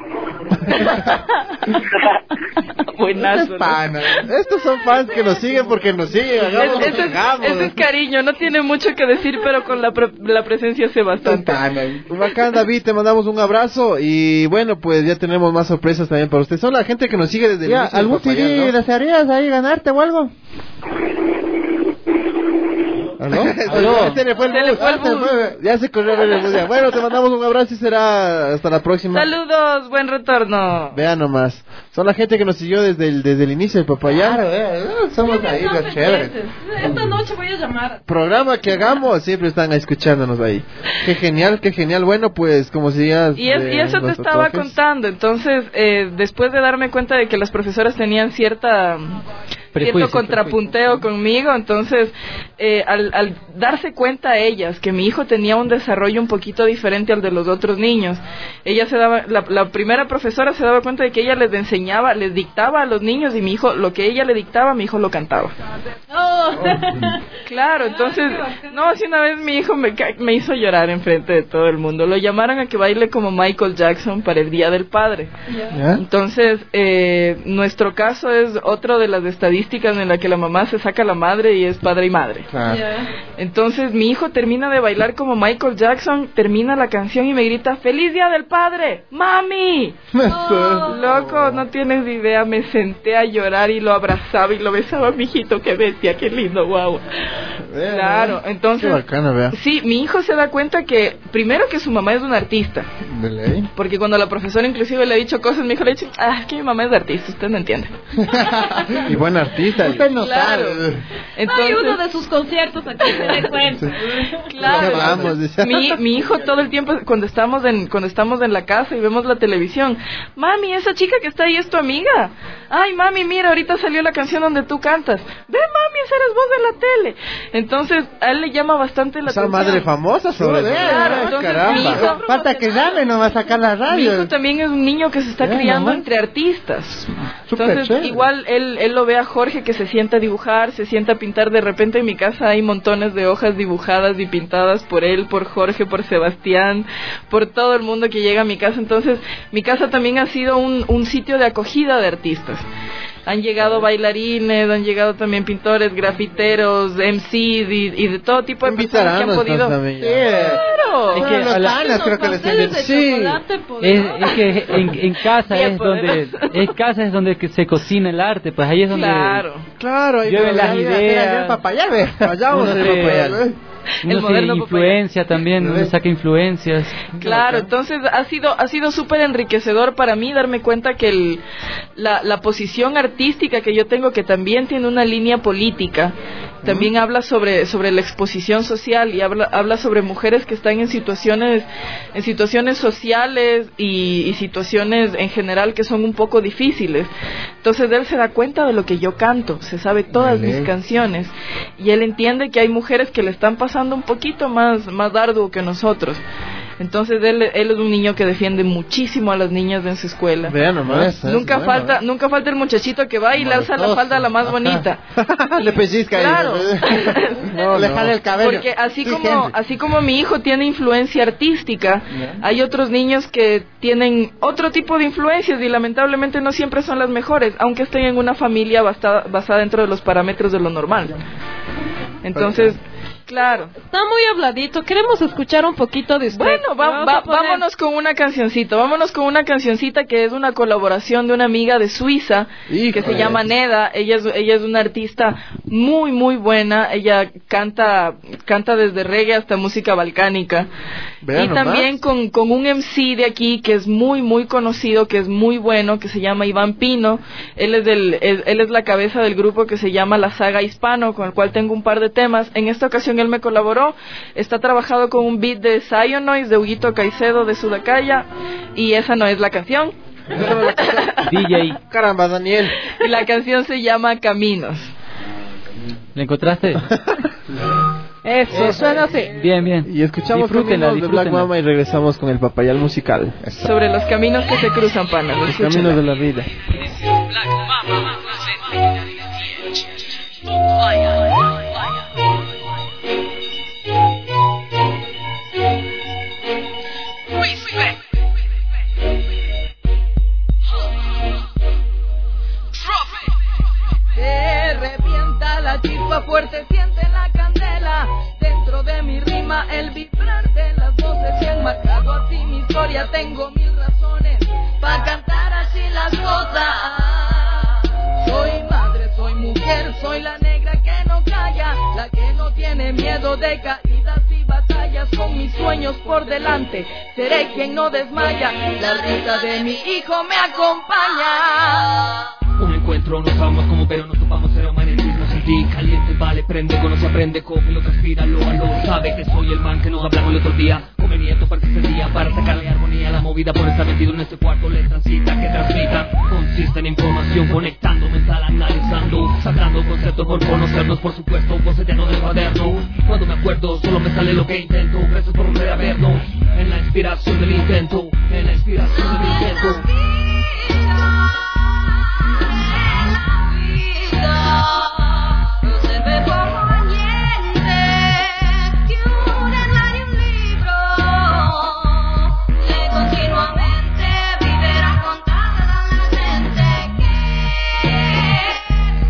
Buenazo, ¿no? Pana. Estos son fans que nos siguen porque nos siguen. Hagamos lo Es- que Ese es, hagamos. ese es cariño, no tiene mucho que decir, pero con la, pre- la presencia hace bastante. Pana. Bacán, David, te mandamos un abrazo y bueno, pues ya tenemos más sorpresas también para usted. Son la gente que nos sigue desde el Ya, inicio del ¿algún C Papayán, D ¿no? desearías ahí ganarte o algo? ¿Aló? Aló. Se le fue el Se le bus. fue el Ah, se bus. fue. Ya se corrió el bus. ya. Bueno, te mandamos un abrazo y será hasta la próxima. Saludos, buen retorno. Vean nomás. Son la gente que nos siguió desde el, desde el inicio del Papayán. Claro, eh, somos ahí No, los chéveres. Esta noche voy a llamar. Programa que hagamos, siempre están escuchándonos ahí. Qué genial, qué genial. Bueno, pues como si ya... Y, es- y eso te estaba contando. Entonces, eh, después de darme cuenta de que las profesoras tenían cierta cierto Prejuicio, contrapunteo conmigo, entonces eh, al, al darse cuenta ellas que mi hijo tenía un desarrollo un poquito diferente al de los otros niños, ella se daba, la, la primera profesora se daba cuenta de que ella les enseñaba, les dictaba a los niños y mi hijo, lo que ella le dictaba, mi hijo lo cantaba. Oh. Claro, entonces, no, si una vez mi hijo me, ca- me hizo llorar enfrente de todo el mundo. Lo llamaron a que baile como Michael Jackson para el Día del Padre. ¿Ya? Entonces, eh, nuestro caso es otro de las estadísticas en la que la mamá se saca la madre y es padre y madre. Claro. Entonces, mi hijo termina de bailar como Michael Jackson, termina la canción y me grita, ¡Feliz Día del Padre! ¡Mami! Loco, no tienes idea, me senté a llorar y lo abrazaba y lo besaba, mijito, qué bestia, qué lindo, guau. Vea, Claro, ¿no? entonces... Qué bacana, vea. Sí, mi hijo se da cuenta que, primero que su mamá es una artista. De ley. Porque cuando la profesora inclusive le ha dicho cosas, mi hijo le ha dicho, ah, que mi mamá es de artista, usted no entiende. Y buen artista. Usted no Claro. sabe. Entonces, Hay uno de sus conciertos aquí, se da cuenta. claro, Ya vamos, dice. mi, mi hijo todo el tiempo, cuando estamos en cuando estamos en la casa y vemos la televisión, mami, esa chica que está ahí es tu amiga. Ay, mami, mira, ahorita salió la canción donde tú cantas. Ve, mami, esa eres vos de la tele. Entonces, a él le llama bastante la Esa atención. madre famosa sobre Joder, todo. Claro, Ah, entonces, caramba. mi hijo- Falta que llame, no va a sacar la Mi radio. hijo también es un niño que se está Bien, criando mamá. entre artistas. Súper Entonces, chévere. igual él, él lo ve a Jorge que se sienta a dibujar, se sienta a pintar. De repente en mi casa hay montones de hojas dibujadas y pintadas por él, por Jorge, por Sebastián, por todo el mundo que llega a mi casa. Entonces, mi casa también ha sido un, un sitio de acogida de artistas. Han llegado bailarines, han llegado también pintores, grafiteros, M Cs y, y de todo tipo de personas que han Invitaron podido... también. ¡Claro! Es que Bueno, los a la- panas creo que les Pasteles de Sí. chocolate Es, poderosos. es que en, en casa Bien es donde poderoso. en casa es donde que se cocina el arte, pues ahí es donde Claro. Claro, ahí llueven va, las ahí va. ideas. Papayal, ve. Vayamos Uno al se- papayal. El uno se moderno influencia también, uno saca influencias. Claro, entonces ha sido ha sido súper enriquecedor para mí darme cuenta que el, la, la posición artística que yo tengo, que también tiene una línea política, también habla sobre sobre la exposición social y habla habla sobre mujeres que están en situaciones en situaciones sociales y, y situaciones en general que son un poco difíciles. Entonces él se da cuenta de lo que yo canto, se sabe todas mis canciones y él entiende que hay mujeres que le están pasando un poquito más más arduo que nosotros. Entonces él, él es un niño que defiende muchísimo a las niñas en su escuela. Vean nomás. Nunca bueno, falta nunca falta el muchachito que va y le alza la Molotov. falda a la más bonita. Le pellizca ahí. Claro. No, le no. jala el cabello. Porque así Sí, como Henry. así como mi hijo tiene influencia artística, hay otros niños que tienen otro tipo de influencias y lamentablemente no siempre son las mejores, aunque estén en una familia basada, basada dentro de los parámetros de lo normal. Entonces, claro. Está muy habladito. Queremos escuchar un poquito de usted. Bueno, va- Vamos va- a poner- vámonos con una cancioncita. Vámonos con una cancioncita que es una colaboración de una amiga de Suiza que se Híjole. llama Neda. Ella es, ella es una artista muy, muy buena. Ella canta canta desde reggae hasta música balcánica. Vean y nomás. también con, con un M C de aquí que es muy, muy conocido, que es muy bueno, que se llama Iván Pino. Él es, del, él, él es la cabeza del grupo que se llama La Saga Hispano, con el cual tengo un par de temas. En esta ocasión él me colaboró. Está trabajado con un beat de Sionoise, de Huguito Caicedo, de Sudacaya, y esa no es la canción. D J, Caramba, Daniel. Y la canción se llama Caminos. ¿la encontraste? Eso, suena así. Bien, bien. Y escuchamos Disfrútenla, Caminos de Black disfrútenla. Mama y regresamos con el papayal musical. Sobre los caminos que se cruzan, panas. Los Escúchenla. caminos de la vida. Se revienta la chispa fuerte, siente la candela. Dentro de mi rima el vibrar de las voces que han marcado así mi historia. Tengo mil razones para cantar así las cosas. Soy madre, soy mujer, soy la negra que no calla, la que no tiene miedo de caídas y batallas. Con mis sueños por delante, seré quien no desmaya. La risa de mi hijo me acompaña. Un encuentro, no sabemos cómo, pero nos topamos, era magnetismo, sentí caliente, vale, prende, conoce, aprende, coge, lo transpira, lo lo sabe que soy el man que nos hablamos el otro día, conveniente para que se día, para sacarle armonía a la movida, por estar metido en este cuarto, le transita, que transmita, consiste en información, conectando, mental, analizando, sacando conceptos por conocernos, por supuesto, bocetando del cuaderno, cuando me acuerdo, solo me sale lo que intento, gracias por volver a vernos, en la inspiración del intento, en la inspiración del intento. No se ve por mañana que un hermano y un libro que continuamente vivirá contada a la gente que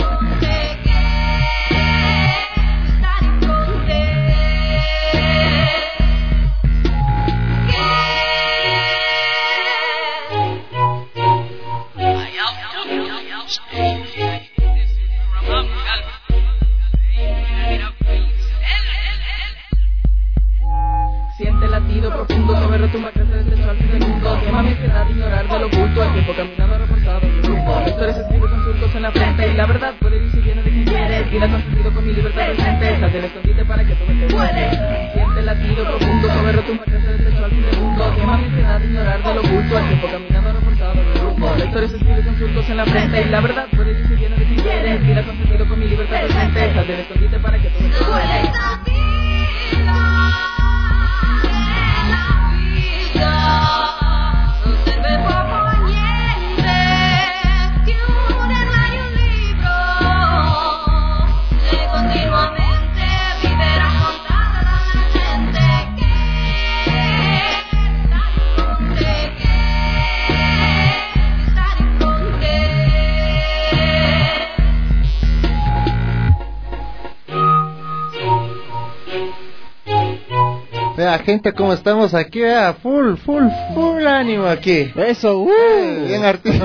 estar en fronte, Eh, la verdad, por ello se viene de ti, eres vida conseguido con mi libertad de lentejas, del escondite para que todo Vea, gente, como estamos aquí, vea, full, full, full ánimo aquí. Eso, uh, eh, bien artista.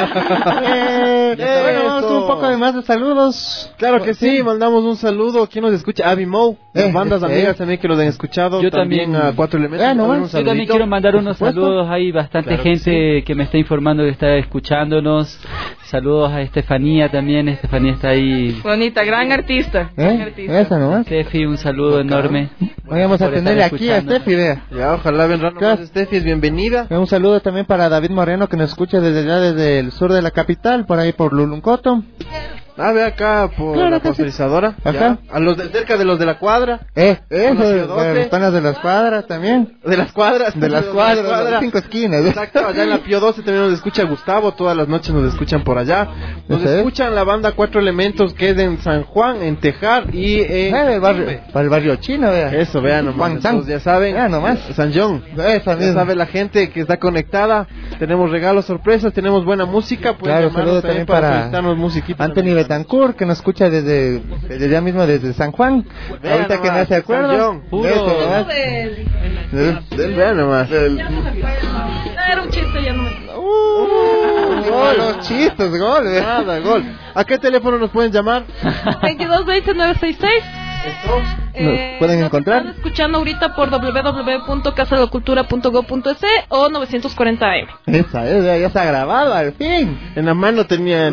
eh, eh, bueno, vamos un poco de más de saludos. Claro que sí, mandamos un saludo. ¿Quién nos escucha? Abby Mo, las Eh, bandas eh, amigas eh. también que los han escuchado. Yo también, también. a Cuatro Elementos. Eh, no, un yo Yo también saludito. quiero mandar unos Por supuesto. saludos. Hay bastante Claro que gente que me está informando que está escuchándonos. Saludos a Estefanía también. Estefanía está ahí. Bonita, gran artista. Gran ¿Eh? artista. Esa nomás. Steffi, un saludo enorme. Vamos a por estar tenerle aquí a escuchando. Steffi, vea. Ya, ojalá vendrán Claro. más Steffi, es bienvenida. Un saludo también para David Moreno, que nos escucha desde allá, desde el sur de la capital, por ahí por Luluncoto. Ah, ve acá por Claro la que sí. pastorizadora. Ajá. Ya. A los de cerca de los de la cuadra. Eh, eso, Conocido de doce. las panas de las cuadras también. De las cuadras. De las Los cuadras, de las cinco esquinas. Exacto, allá en la Pío doce también nos escucha Gustavo, todas las noches nos escuchan por allá. Nos Ese es. escuchan la banda Cuatro Elementos, que es en San Juan, en Tejar y en... Eh, el barrio, para el barrio chino, vea. Eso, vean nomás. Juan San. Entonces, ya saben. Vea nomás. San John. Esa Ya misma. sabe la gente que está conectada. Tenemos regalos, sorpresas, tenemos buena música. Pueden Claro, llamarnos saludo también también para para felicitarnos musiquita. Anthony también. Betancourt, que nos escucha desde, desde allá mismo, desde San Juan. Vea Ahorita que nomás, me hace acuerdo. San John, puro. Eso nomás. Del- del- Vean nomás. Del- Era un chiste, ya no me... Uh, gol, los chistes, gol. vea. Nada, gol. ¿A qué teléfono nos pueden llamar? veintidós veinte nueve sesenta y seis. Nos pueden encontrar. Están escuchando ahorita por doble u doble u doble u punto casa de la cultura punto gob punto es o novecientos cuarenta A M. Esa es, vea, ya se ha grabado al fin. En la mano tenía.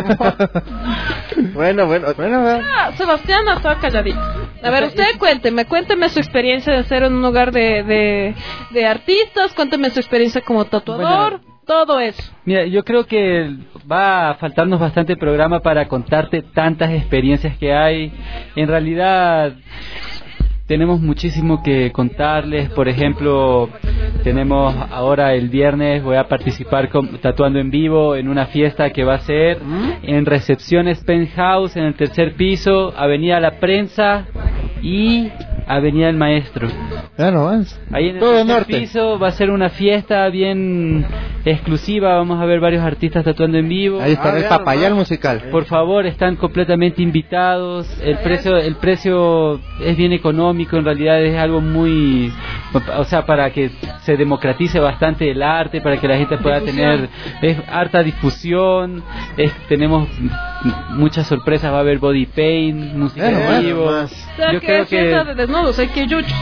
Bueno, bueno. Bueno, vea. Ah, Sebastián estaba calladito. A ver, usted cuénteme, cuénteme su experiencia de ser en un hogar de, de, de artistas, cuénteme su experiencia como tatuador, Bueno. todo eso. Mira, yo creo que va a faltarnos bastante programa para contarte tantas experiencias que hay. En realidad tenemos muchísimo que contarles. Por ejemplo, tenemos ahora el viernes, voy a participar con, tatuando en vivo en una fiesta que va a ser en Recepciones Penthouse, en el tercer piso, Avenida La Prensa y Avenida El Maestro. Ya nomás. Ahí en el Todo tercer norte. piso va a ser una fiesta bien exclusiva. Vamos a ver varios artistas tatuando en vivo. Ahí estará Ah, el ya papayal nomás. musical. Por favor, están completamente invitados. El precio, el precio es bien económico. En realidad es algo muy, o sea, para que se democratice bastante el arte, para que la gente pueda tener es harta difusión. Es, tenemos m- muchas sorpresas. Va a haber body paint, música Eh, en bueno, vivo. más. O sea, Yo que creo es fiesta que de desnudos, hay que yuchos.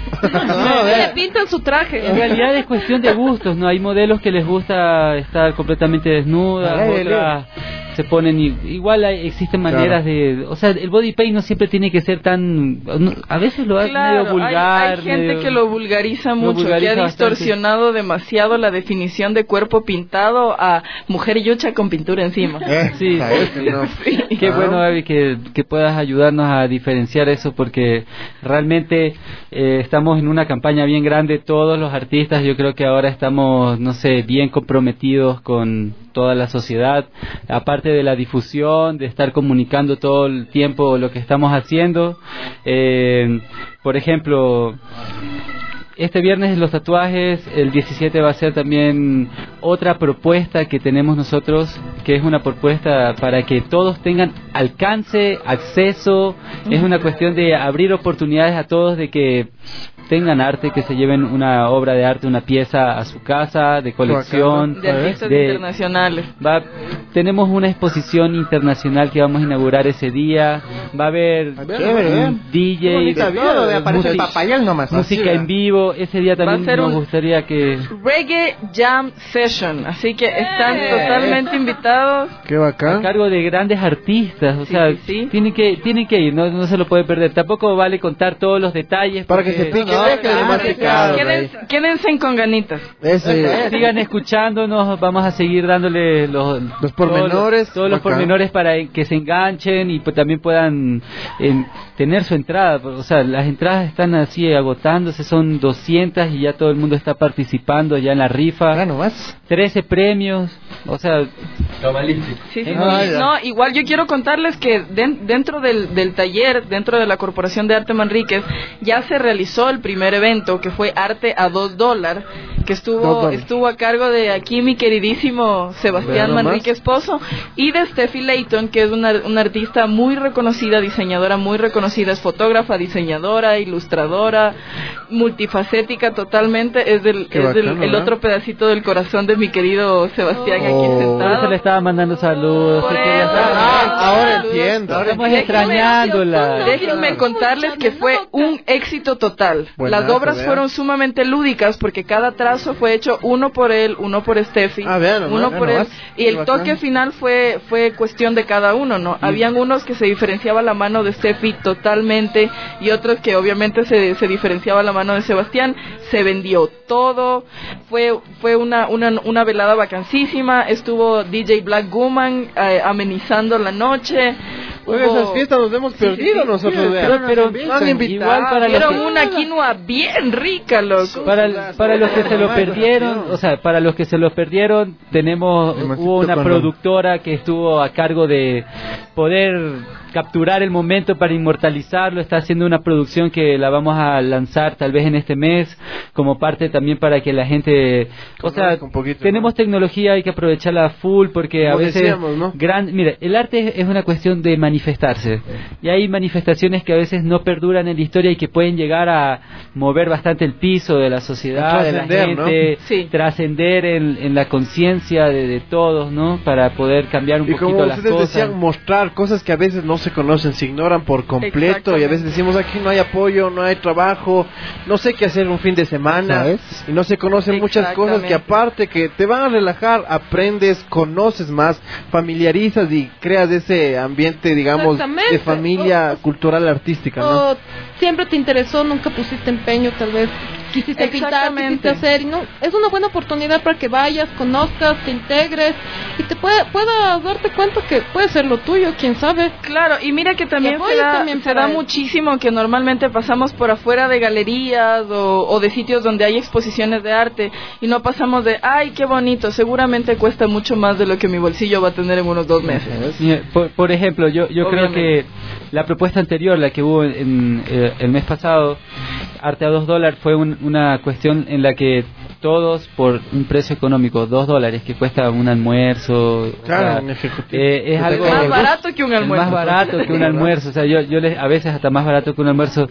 No, Le vea. pintan su traje. en realidad es cuestión de gustos, ¿no? Hay modelos que les gusta estar completamente desnudas, Dale, dale. otras se ponen i- igual hay- existen maneras de, o sea, el body paint no siempre tiene que ser tan, no, a veces lo hace Claro, medio vulgar, hay, hay gente medio- que lo vulgariza lo mucho, vulgariza que ha bastante. distorsionado demasiado la definición de cuerpo pintado a mujer yucha con pintura encima. Eh, Sí, ¿sabes? sí. No. Qué Ah. bueno, Abby, que, que puedas ayudarnos a diferenciar eso, porque realmente eh, estamos en una campaña bien grande, todos los artistas. Yo creo que ahora estamos, no sé, bien comprometidos con toda la sociedad, aparte de la difusión, de estar comunicando todo el tiempo lo que estamos haciendo. Eh, por ejemplo, este viernes los tatuajes, el diecisiete va a ser también otra propuesta que tenemos nosotros, que es una propuesta para que todos tengan alcance, acceso. Es una cuestión de abrir oportunidades a todos de que tengan arte, que se lleven una obra de arte, una pieza a su casa, de colección. De artistas de- internacionales. Va, tenemos una exposición internacional que vamos a inaugurar ese día. Va a haber Chévere, ¿eh? un D J, Bonita vida, todo, vea, parece el música- papayal nomás. música en vivo. Ese día también ser nos un- gustaría que... Reggae Jam Session, así que están Eh. totalmente invitados. Qué a bacán. cargo de grandes artistas, o Sí, sea, sí, sí. tienen que tienen que ir, no, no se lo puede perder. Tampoco vale contar todos los detalles Para que porque- se pique déjenle masticar. Quédense, quédense con ganitas. Ese. Sigan escuchándonos, vamos a seguir dándole los, los pormenores, todos, todos los pormenores para que se enganchen y pues también puedan eh, tener su entrada. O sea, las entradas están así agotándose, son doscientas y ya todo el mundo está participando ya en la rifa. Ah, no más. trece premios, o sea, sí, sí, ah, sí. No, igual yo quiero contarles que de, dentro del, del taller, dentro de la Corporación de Arte Manríquez, ya se realizó el primer evento que fue Arte a dos dólares, que estuvo estuvo a cargo de aquí mi queridísimo Sebastián Manríquez Pozo y de Steffi Layton, que es una, una artista muy reconocida, diseñadora muy reconocida, es fotógrafa, diseñadora, ilustradora, multifacética totalmente, es, del, es del, bacano, el ¿no? otro pedacito del corazón de mi querido Sebastián oh, aquí sentado. Por eso le estaba mandando saludos. Por eso, ah, ahora entiendo. Ahora estamos extrañándola. Déjenme contarles que fue un éxito total. Buenazo, las obras vea. fueron sumamente lúdicas porque cada trazo fue hecho uno por él, uno por Steffi, ah, vean, uno vean, por él, y el toque final fue fue cuestión de cada uno, ¿no? Sí. Habían unos que se diferenciaba la mano de Steffi totalmente y otros que obviamente se, se diferenciaba la mano de Sebastián. Se vendió todo, fue fue una una, una velada vacancísima, estuvo D J Black Woman eh, amenizando la noche. Oiga, hubo... esas fiestas nos hemos perdido sí, sí, nosotros, sí, pero, pero no han invitado. Igual para Dieron los que... una quinoa bien rica, loco. Para, para los que se lo perdieron, o sea, para los que se lo perdieron, tenemos hubo una productora que estuvo a cargo de poder capturar el momento para inmortalizarlo. Está haciendo una producción que la vamos a lanzar tal vez en este mes como parte también para que la gente, o sea, poquito, tenemos ¿no? tecnología, hay que aprovecharla a full porque como a veces decíamos, ¿no? gran, mira, el arte es una cuestión de manifestarse y hay manifestaciones que a veces no perduran en la historia y que pueden llegar a mover bastante el piso de la sociedad, de la gente, ¿no? sí. trascender en, en la conciencia de, de todos, ¿no? Para poder cambiar un y poquito como las ustedes cosas. Decían, mostrar cosas que a veces no se conocen, se ignoran por completo y a veces decimos aquí no hay apoyo, no hay trabajo, no sé qué hacer un fin de semana, ¿sabes? Y no se conocen muchas cosas que aparte que te van a relajar, aprendes, conoces más, familiarizas y creas ese ambiente, digamos, de familia o, cultural artística, ¿no? O siempre te interesó, nunca pusiste empeño, tal vez quisiste pintar, quisiste hacer, y no, es una buena oportunidad para que vayas, conozcas, te integres y te pueda, puedas darte cuenta que puede ser lo tuyo, quién sabe. Claro, y mira que también se da, también se da muchísimo que normalmente pasamos por afuera de galerías o, o de sitios donde hay exposiciones de arte y no pasamos de, ay, qué bonito, seguramente cuesta mucho más de lo que mi bolsillo va a tener en unos dos meses. Por, por ejemplo, yo, yo creo que la propuesta anterior, la que hubo en, en eh, el mes pasado, Arte a dos dólares, fue un, una cuestión en la que todos por un precio económico, dos dólares, que cuesta un almuerzo, claro, o sea, eh, es algo más barato que un almuerzo, más barato que un almuerzo, o sea, yo, yo les, a veces hasta más barato que un almuerzo.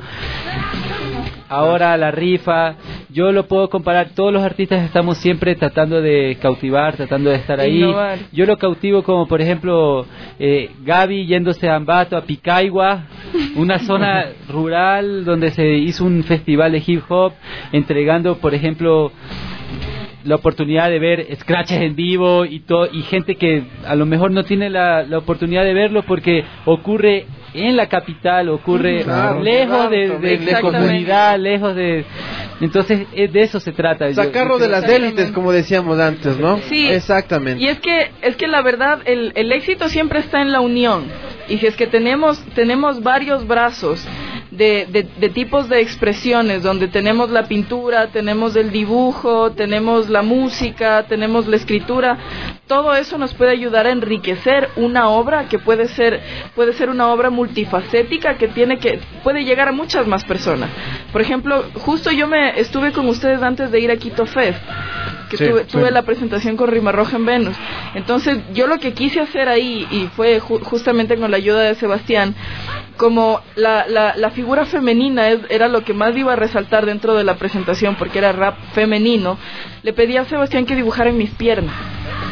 Ahora la rifa, yo lo puedo comparar, todos los artistas estamos siempre tratando de cautivar, tratando de estar ahí. Innovar. Yo lo cautivo como por ejemplo eh, Gaby yéndose a Ambato, a Picaigua, una zona rural donde se hizo un festival de hip hop, entregando por ejemplo la oportunidad de ver scratches en vivo y todo, y gente que a lo mejor no tiene la, la oportunidad de verlo porque ocurre en la capital, ocurre claro, lejos claro, de, de, de comunidad, lejos de... Entonces de eso se trata. Sacarlo de las élites, como decíamos antes, ¿no? Sí, exactamente. Y es que es que la verdad el, el éxito siempre está en la unión. Y si es que tenemos tenemos varios brazos de, de, de tipos de expresiones, donde tenemos la pintura, tenemos el dibujo, tenemos la música, tenemos la escritura, todo eso nos puede ayudar a enriquecer una obra que puede ser puede ser una obra multifacética que tiene que puede llegar a muchas más personas. Por ejemplo, justo yo me estuve con ustedes antes de ir a Quito Fest, que sí, tuve, sí. tuve la presentación con Rima Roja en Venus. Entonces yo lo que quise hacer ahí, y fue ju- justamente con la ayuda de Sebastián, como la, la, la figura femenina es, era lo que más iba a resaltar dentro de la presentación, porque era rap femenino, le pedí a Sebastián que dibujara en mis piernas.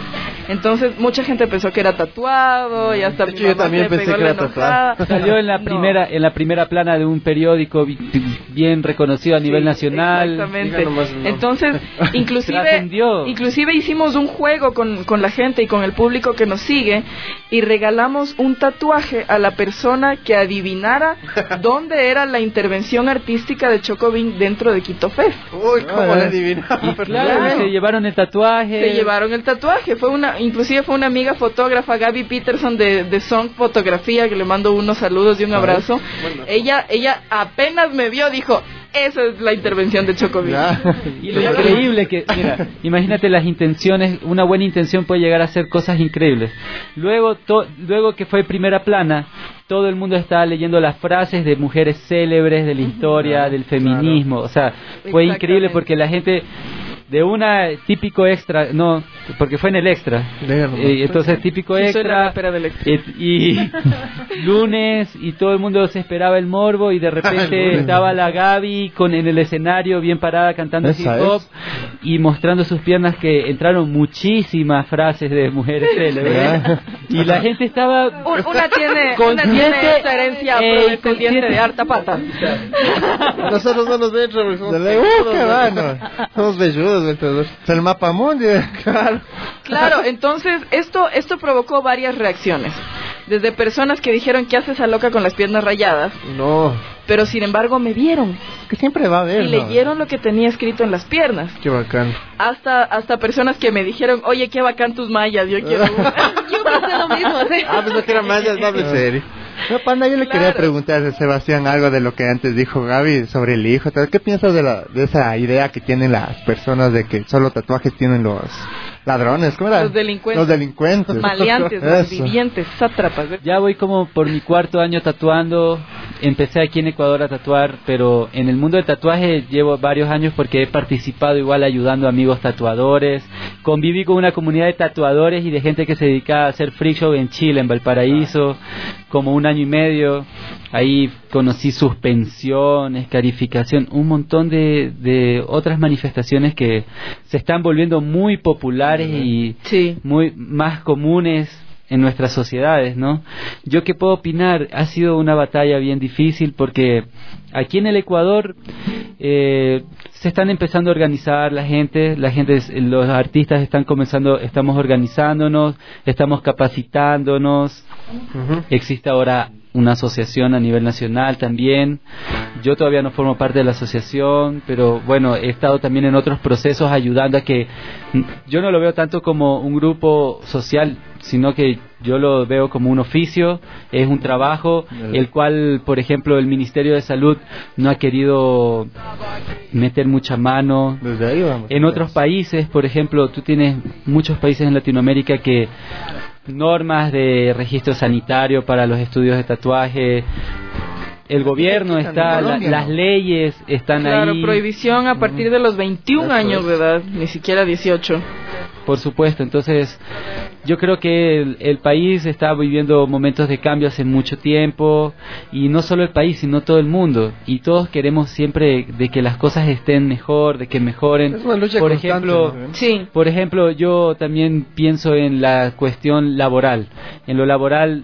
Entonces mucha gente pensó que era tatuado y hasta de mi hecho, yo mamá también se pensé pegó que la era tatuado. enojada. Salió en la No. primera en la primera plana de un periódico bi- bien reconocido a nivel Sí, nacional. Exactamente. Diga nomás el nombre. Entonces, inclusive, Trascendió. inclusive hicimos un juego con, con la gente y con el público que nos sigue y regalamos un tatuaje a la persona que adivinara dónde era la intervención artística de Chocobin dentro de Quito Fest. Uy, cómo Ah, le eh. adivinamos. Claro, y se llevaron el tatuaje. Se llevaron el tatuaje, fue una, inclusive fue una amiga fotógrafa, Gaby Peterson de, de Song Fotografía, que le mando unos saludos y un abrazo. Ella, ella apenas me vio, dijo, esa es la intervención de Chocobin. Ya. Y lo increíble que, mira, imagínate las intenciones, una buena intención puede llegar a hacer cosas increíbles. Luego, to, luego que fue primera plana, todo el mundo estaba leyendo las frases de mujeres célebres de la historia, del feminismo, o sea, fue increíble porque la gente de una típico extra, no, porque fue en el extra, eh, entonces típico Sí, soy la extra, rapera del extra. eh, y lunes y todo el mundo se esperaba el morbo y de repente estaba la Gaby con en el escenario bien parada cantando hip Esa hop y mostrando sus piernas, que entraron muchísimas frases de mujeres célebres y la gente estaba Un- Una tiene, una consciente, tiene esa herencia eh, afrodescendiente consciente. de harta pata. Nosotros no nos ven, porque somos Se le busca, mano. somos velludos, entonces. Es el mapa mundi. Claro. Claro, entonces esto esto provocó varias reacciones. Desde personas que dijeron, ¿qué hace esa loca con las piernas rayadas? No, Pero sin embargo me vieron Que siempre va a haber. y ¿no? leyeron lo que tenía escrito en las piernas. qué bacán. Hasta hasta personas que me dijeron, oye, qué bacán tus mallas, yo quiero una. Yo pensé lo mismo, sí. Ah, pues no que era mayas, no hable serio. No, Panda, yo le Claro. quería preguntar a Sebastián algo de lo que antes dijo Gaby sobre el hijo. tal. ¿Qué piensas de, la, de esa idea que tienen las personas de que solo tatuajes tienen los ladrones? ¿Cómo era? Los delincuentes. Los delincuentes. Maleantes, Eso. malvivientes, sátrapas. ¿ves? Ya voy como por mi cuarto año tatuando. Empecé aquí en Ecuador a tatuar, pero en el mundo del tatuaje llevo varios años porque he participado igual ayudando a amigos tatuadores. Conviví con una comunidad de tatuadores y de gente que se dedicaba a hacer freak show en Chile, en Valparaíso, como un año y medio. Ahí conocí suspensión, escarificación, un montón de, de otras manifestaciones que se están volviendo muy populares y Sí. muy más comunes en nuestras sociedades, ¿no? Yo qué puedo opinar, ha sido una batalla bien difícil porque aquí en el Ecuador eh, se están empezando a organizar la gente, la gente, los artistas están comenzando, estamos organizándonos, estamos capacitándonos, Ujú. existe ahora una asociación a nivel nacional también. Yo todavía no formo parte de la asociación, pero bueno, he estado también en otros procesos ayudando a que, yo no lo veo tanto como un grupo social, sino que yo lo veo como un oficio, es un trabajo, el cual, por ejemplo, el Ministerio de Salud no ha querido meter mucha mano. Desde ahí vamos. En otros países, por ejemplo, tú tienes muchos países en Latinoamérica que normas de registro sanitario para los estudios de tatuaje, el gobierno Aquí en está, la- Colombia, las ¿no? leyes están Claro, ahí. prohibición a partir de los veintiún Eso años es. de edad, ni siquiera dieciocho. Por supuesto, entonces yo creo que el, el país está viviendo momentos de cambio hace mucho tiempo, y no solo el país, sino todo el mundo, y todos queremos siempre de que las cosas estén mejor, de que mejoren. Es una lucha por constante, ejemplo, ¿no? Sí. por ejemplo, yo también pienso en la cuestión laboral. En lo laboral,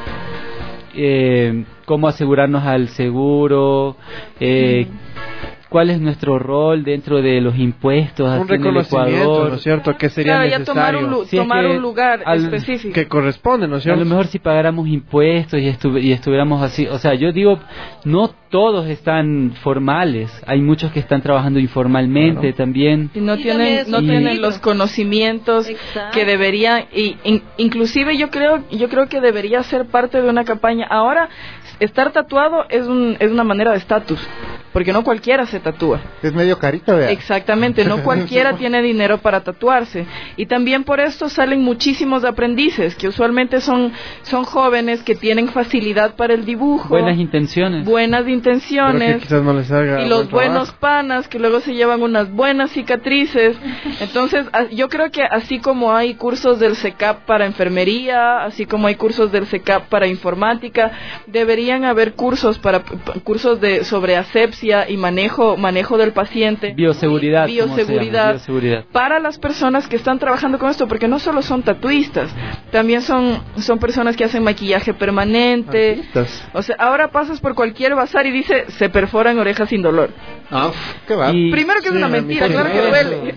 eh, cómo asegurarnos al seguro, eh, cuál es nuestro rol dentro de los impuestos Un aquí en el reconocimiento, Ecuador. ¿no es cierto? Que sería Claro, ya tomar necesario. un, lu- Si es tomar que un lugar al- específico. Que corresponde, ¿no es A cierto? lo mejor si pagáramos impuestos y, estu- y estuviéramos así, o sea, yo digo, no todos están formales, hay muchos que están trabajando informalmente Claro. también. Y no Y también tienen es no un tienen peligro. los conocimientos Exacto. que deberían, y in- inclusive yo creo yo creo que debería ser parte de una campaña. Ahora, estar tatuado es un es una manera de estatus, porque no cualquiera se tatúa. Es medio carito, vea. Exactamente, no cualquiera tiene dinero para tatuarse. Y también por esto salen muchísimos aprendices, que usualmente son, son jóvenes que tienen facilidad para el dibujo, Buenas intenciones. buenas Pero que intenciones, quizás no les haga y los buen buenos trabajo. panas que luego se llevan unas buenas cicatrices. Entonces, a- yo creo que así como hay cursos del C E C A P para enfermería, así como hay cursos del C E C A P para informática, deberían haber cursos para p- cursos de sobre asepsia vigilancia y manejo manejo del paciente, bioseguridad, bioseguridad, bioseguridad para las personas que están trabajando con esto, porque no solo son tatuistas, también son son personas que hacen maquillaje permanente. Artistas. O sea, ahora pasas por cualquier bazar y dice se perforan orejas sin dolor. Ah, qué va. Y, Primero que sí, es una mentira, claro que duele.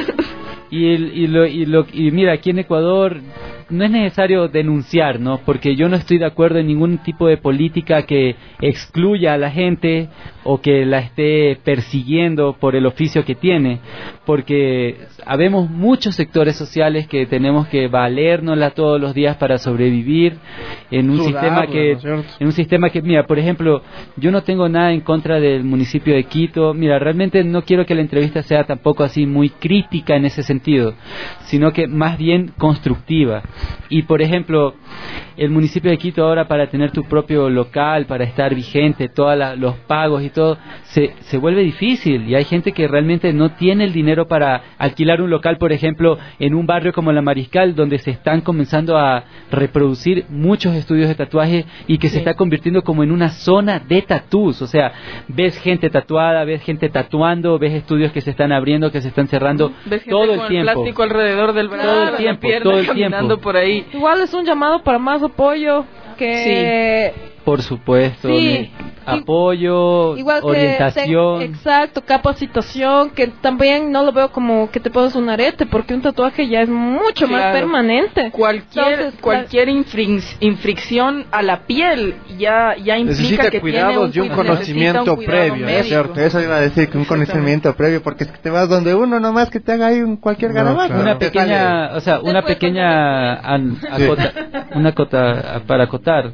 Y, el, y, lo, y, lo, y mira, aquí en Ecuador no es necesario denunciar, ¿no? Porque yo no estoy de acuerdo en ningún tipo de política que excluya a la gente o que la esté persiguiendo por el oficio que tiene, porque habemos muchos sectores sociales que tenemos que valérnosla todos los días para sobrevivir en un Sudar, sistema que ¿no? en un sistema que, mira, por ejemplo, yo no tengo nada en contra del municipio de Quito. Mira, realmente no quiero que la entrevista sea tampoco así muy crítica en ese sentido, sino que más bien constructiva. Y por ejemplo, el municipio de Quito ahora, para tener tu propio local, para estar vigente, todos los pagos y todo, se, se vuelve difícil, y hay gente que realmente no tiene el dinero para alquilar un local, por ejemplo, en un barrio como La Mariscal, donde se están comenzando a reproducir muchos estudios de tatuaje y que sí. se está convirtiendo como en una zona de tatús. O sea, ves gente tatuada, ves gente tatuando, ves estudios que se están abriendo, que se están cerrando ¿Ves todo gente el con tiempo. El plástico alrededor del brazo, todo el tiempo, pierna, todo el caminando tiempo. por ahí. Igual es un llamado para más apoyo que... Sí. Por supuesto, sí. apoyo, igual que orientación. Te, exacto, capacitación, que también no lo veo como que te pones un arete, porque un tatuaje ya es mucho claro. más permanente. Cualquier Entonces, cualquier infrinc- infricción a la piel ya ya implica necesita que cuidados tiene un, y un conocimiento un previo, es cierto, eso iba a decir, que un conocimiento previo, porque es que te vas donde uno nomás que te haga ahí un cualquier no, garabato. claro. Una pequeña, o sea, una pequeña an, acota, una acota, para acotar.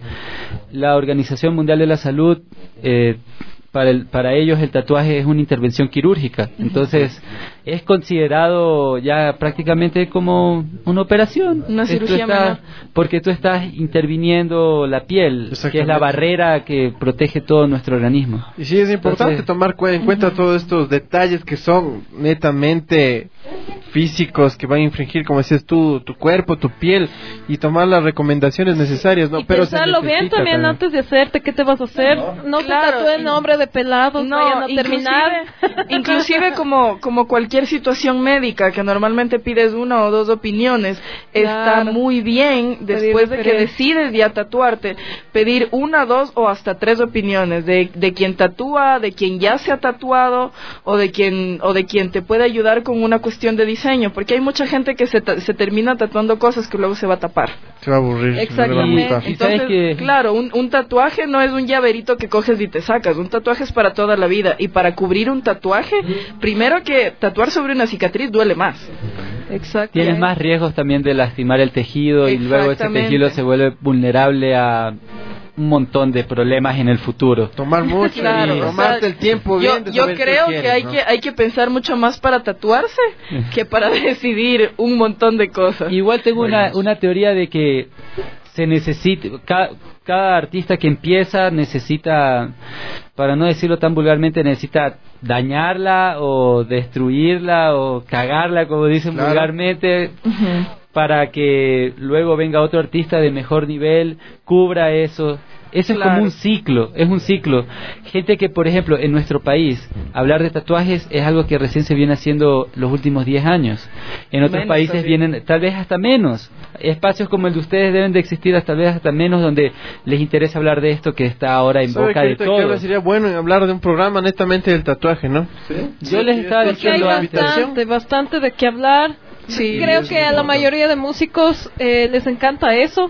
La Organización Mundial de la Salud, eh, para, el, para ellos el tatuaje es una intervención quirúrgica, entonces es considerado ya prácticamente como una operación, una cirugía está, porque tú estás interviniendo la piel, que es la barrera que protege todo nuestro organismo. Y sí, es importante entonces, tomar en cuenta uh-huh. todos estos detalles que son netamente físicos, que van a infringir, como decías tú, tu cuerpo, tu piel, y tomar las recomendaciones necesarias, ¿no? Y pero pensarlo bien también, también antes de hacerte, ¿qué te vas a hacer? No, no claro, se tatúe el nombre de pelados, no vayan a terminar. Inclusive como, como cualquier situación médica, que normalmente pides una o dos opiniones, claro. está muy bien, después de que decides ya tatuarte, pedir una, dos o hasta tres opiniones de, de quien tatúa, de quien ya se ha tatuado, o de quien, o de quien te puede ayudar con una cuestión de diseño, porque hay mucha gente que se, ta- se termina tatuando cosas que luego se va a tapar. Se va a aburrir. Exactamente. Va a Entonces, que... claro, un, un tatuaje no es un llaverito que coges y te sacas, un tatuaje es para toda la vida, y para cubrir un tatuaje, primero que tatuar sobre una cicatriz duele más. Exacto. Tienes más riesgos también de lastimar el tejido, y luego ese tejido se vuelve vulnerable a un montón de problemas en el futuro. Tomar mucho, claro, y tomarte o sea, el tiempo bien de yo, saber yo creo qué quieres, que hay ¿no? que hay que pensar mucho más para tatuarse que para decidir un montón de cosas. Igual tengo una, una teoría de que se necesita, cada, cada artista que empieza necesita, para no decirlo tan vulgarmente, necesita dañarla o destruirla o cagarla, como dicen claro. vulgarmente, uh-huh. para que luego venga otro artista de mejor nivel, cubra eso. Eso claro. es como un ciclo, es un ciclo. Gente que, por ejemplo, en nuestro país, hablar de tatuajes es algo que recién se viene haciendo los últimos diez años. En otros menos países también. vienen, tal vez hasta menos. Espacios como el de ustedes deben de existir, hasta tal vez hasta menos, donde les interesa hablar de esto que está ahora en boca de todos. Sería bueno hablar de un programa netamente del tatuaje, ¿no? ¿Sí? Yo sí, les estaba diciendo hay bastante, bastante de qué hablar. Sí, creo que a la mayoría de músicos eh, les encanta eso.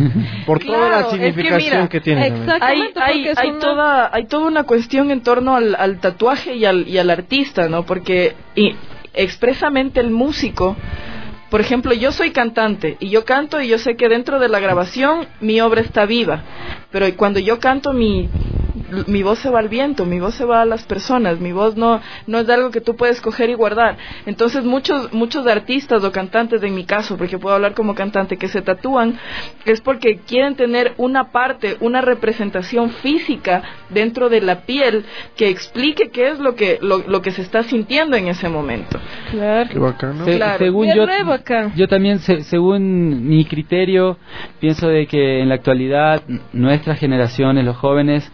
Por claro, toda la significación que, mira, que tiene. Exactamente, hay, hay, hay, una... toda, hay toda una cuestión en torno al, al tatuaje y al, y al artista, ¿no? Porque y, expresamente el músico, por ejemplo, yo soy cantante y yo canto y yo sé que dentro de la grabación mi obra está viva, pero cuando yo canto mi... mi voz se va al viento, mi voz se va a las personas, mi voz no no es algo que tú puedes coger y guardar. Entonces muchos muchos artistas o cantantes, en mi caso, porque puedo hablar como cantante, que se tatúan, es porque quieren tener una parte, una representación física dentro de la piel que explique qué es lo que lo, lo que se está sintiendo en ese momento. Claro. Qué bacano. Se, claro. Según yo, yo también, se, según mi criterio, pienso de que en la actualidad nuestras generaciones, los jóvenes, también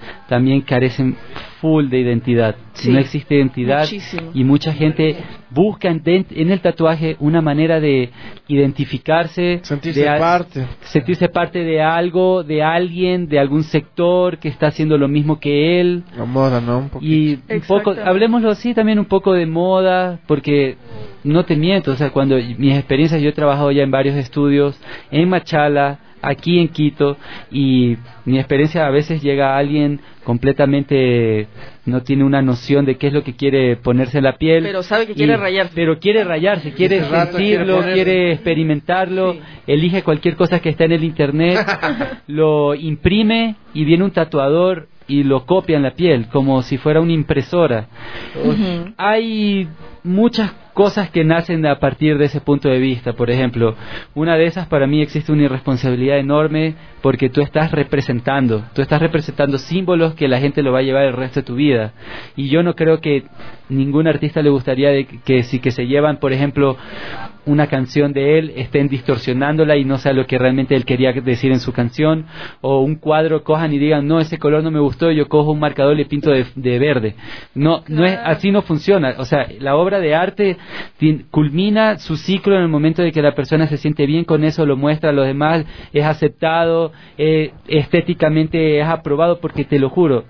también carecen full de identidad. Sí, no existe identidad muchísimo. y mucha gente busca en, en el tatuaje una manera de identificarse, sentirse de a, parte, sentirse parte de algo, de alguien, de algún sector que está haciendo lo mismo que él. La moda, ¿no? Un poquito. Y un poco, hablemoslo así también un poco de moda, porque no te miento, o sea, cuando mis experiencias, yo he trabajado ya en varios estudios, en Machala, aquí en Quito, y mi experiencia a veces llega a alguien completamente, no tiene una noción de qué es lo que quiere ponerse en la piel, pero sabe que quiere rayarse, pero quiere rayarse, quiere Ese rato sentirlo, quiere quiere experimentarlo, sí. elige cualquier cosa que está en el internet, lo imprime y viene un tatuador y lo copia en la piel como si fuera una impresora. Uh-huh. Hay muchas cosas que nacen a partir de ese punto de vista. Por ejemplo, una de esas, para mí existe una irresponsabilidad enorme porque tú estás representando, tú estás representando símbolos que la gente lo va a llevar el resto de tu vida, y yo no creo que ningún artista le gustaría de que, que si que se llevan, por ejemplo, una canción de él, estén distorsionándola y no sea lo que realmente él quería decir en su canción, o un cuadro cojan y digan, no, ese color no me gustó, yo cojo un marcador y le pinto de, de verde. No, no es así, no funciona. O sea, la obra de arte tin, culmina su ciclo en el momento de que la persona se siente bien con eso, lo muestra a los demás, es aceptado, eh, estéticamente es aprobado, porque te lo juro,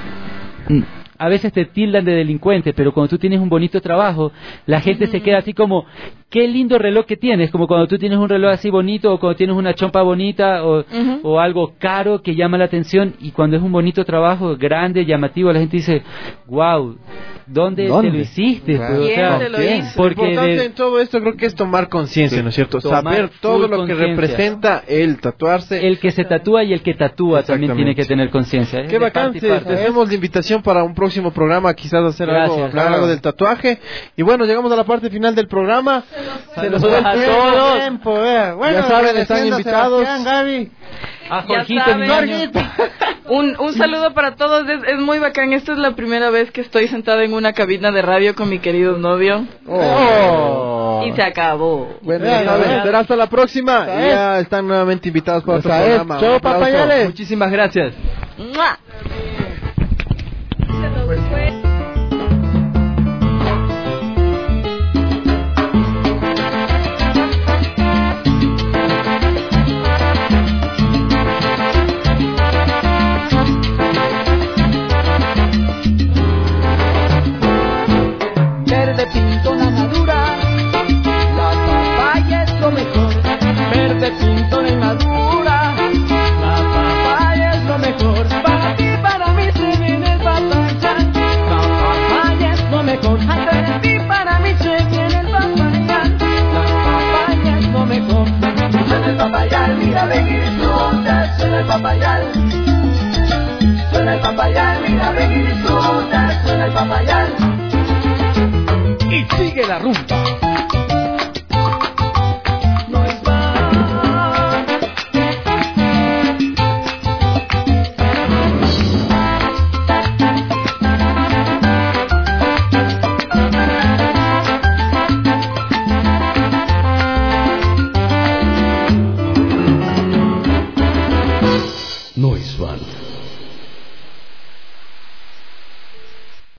a veces te tildan de delincuente, pero cuando tú tienes un bonito trabajo, la gente uh-huh. se queda así como, qué lindo reloj que tienes, como cuando tú tienes un reloj así bonito, o cuando tienes una chompa bonita, o, uh-huh. o algo caro que llama la atención, y cuando es un bonito trabajo, grande, llamativo, la gente dice, wow, ¿dónde, ¿Dónde? te lo hiciste? ¿Quién o sea, te lo hizo? Porque lo importante de... en todo esto creo que es tomar conciencia, sí. ¿no es cierto? Saber todo lo que representa el tatuarse. El que se tatúa y el que tatúa también tiene que tener conciencia. Qué bacán, te hacemos la invitación para un próximo programa, quizás hacer Gracias, algo, hablar claro. algo del tatuaje. Y bueno, llegamos a la parte final del programa. Se nos fue a todos. Tiempo, bueno, ya saben, están invitados. Gaby. A Jorgito, mi Jorgito. Un, un saludo para todos, es, es muy bacán. Esta es la primera vez que estoy sentada en una cabina de radio con mi querido novio. Oh. Y se acabó. Bueno, ya saben, será hasta la próxima. Y ya están nuevamente invitados para otro programa. Chau, papayales. Muchísimas gracias. ¡Mua! Verde pinto la madura, la papaya es lo mejor. Verde pinto la madura, la papaya es lo mejor. Para ti, para mí se viene el papayán. La papaya es lo mejor. Para ti, para mí se viene el papayán. La papaya es lo mejor. Suena el papayán, mira, ven y disfruta. Suena el papayán. Suena el papayán, mira, ven y disfruta. Suena el papayán. Y sigue la rumba.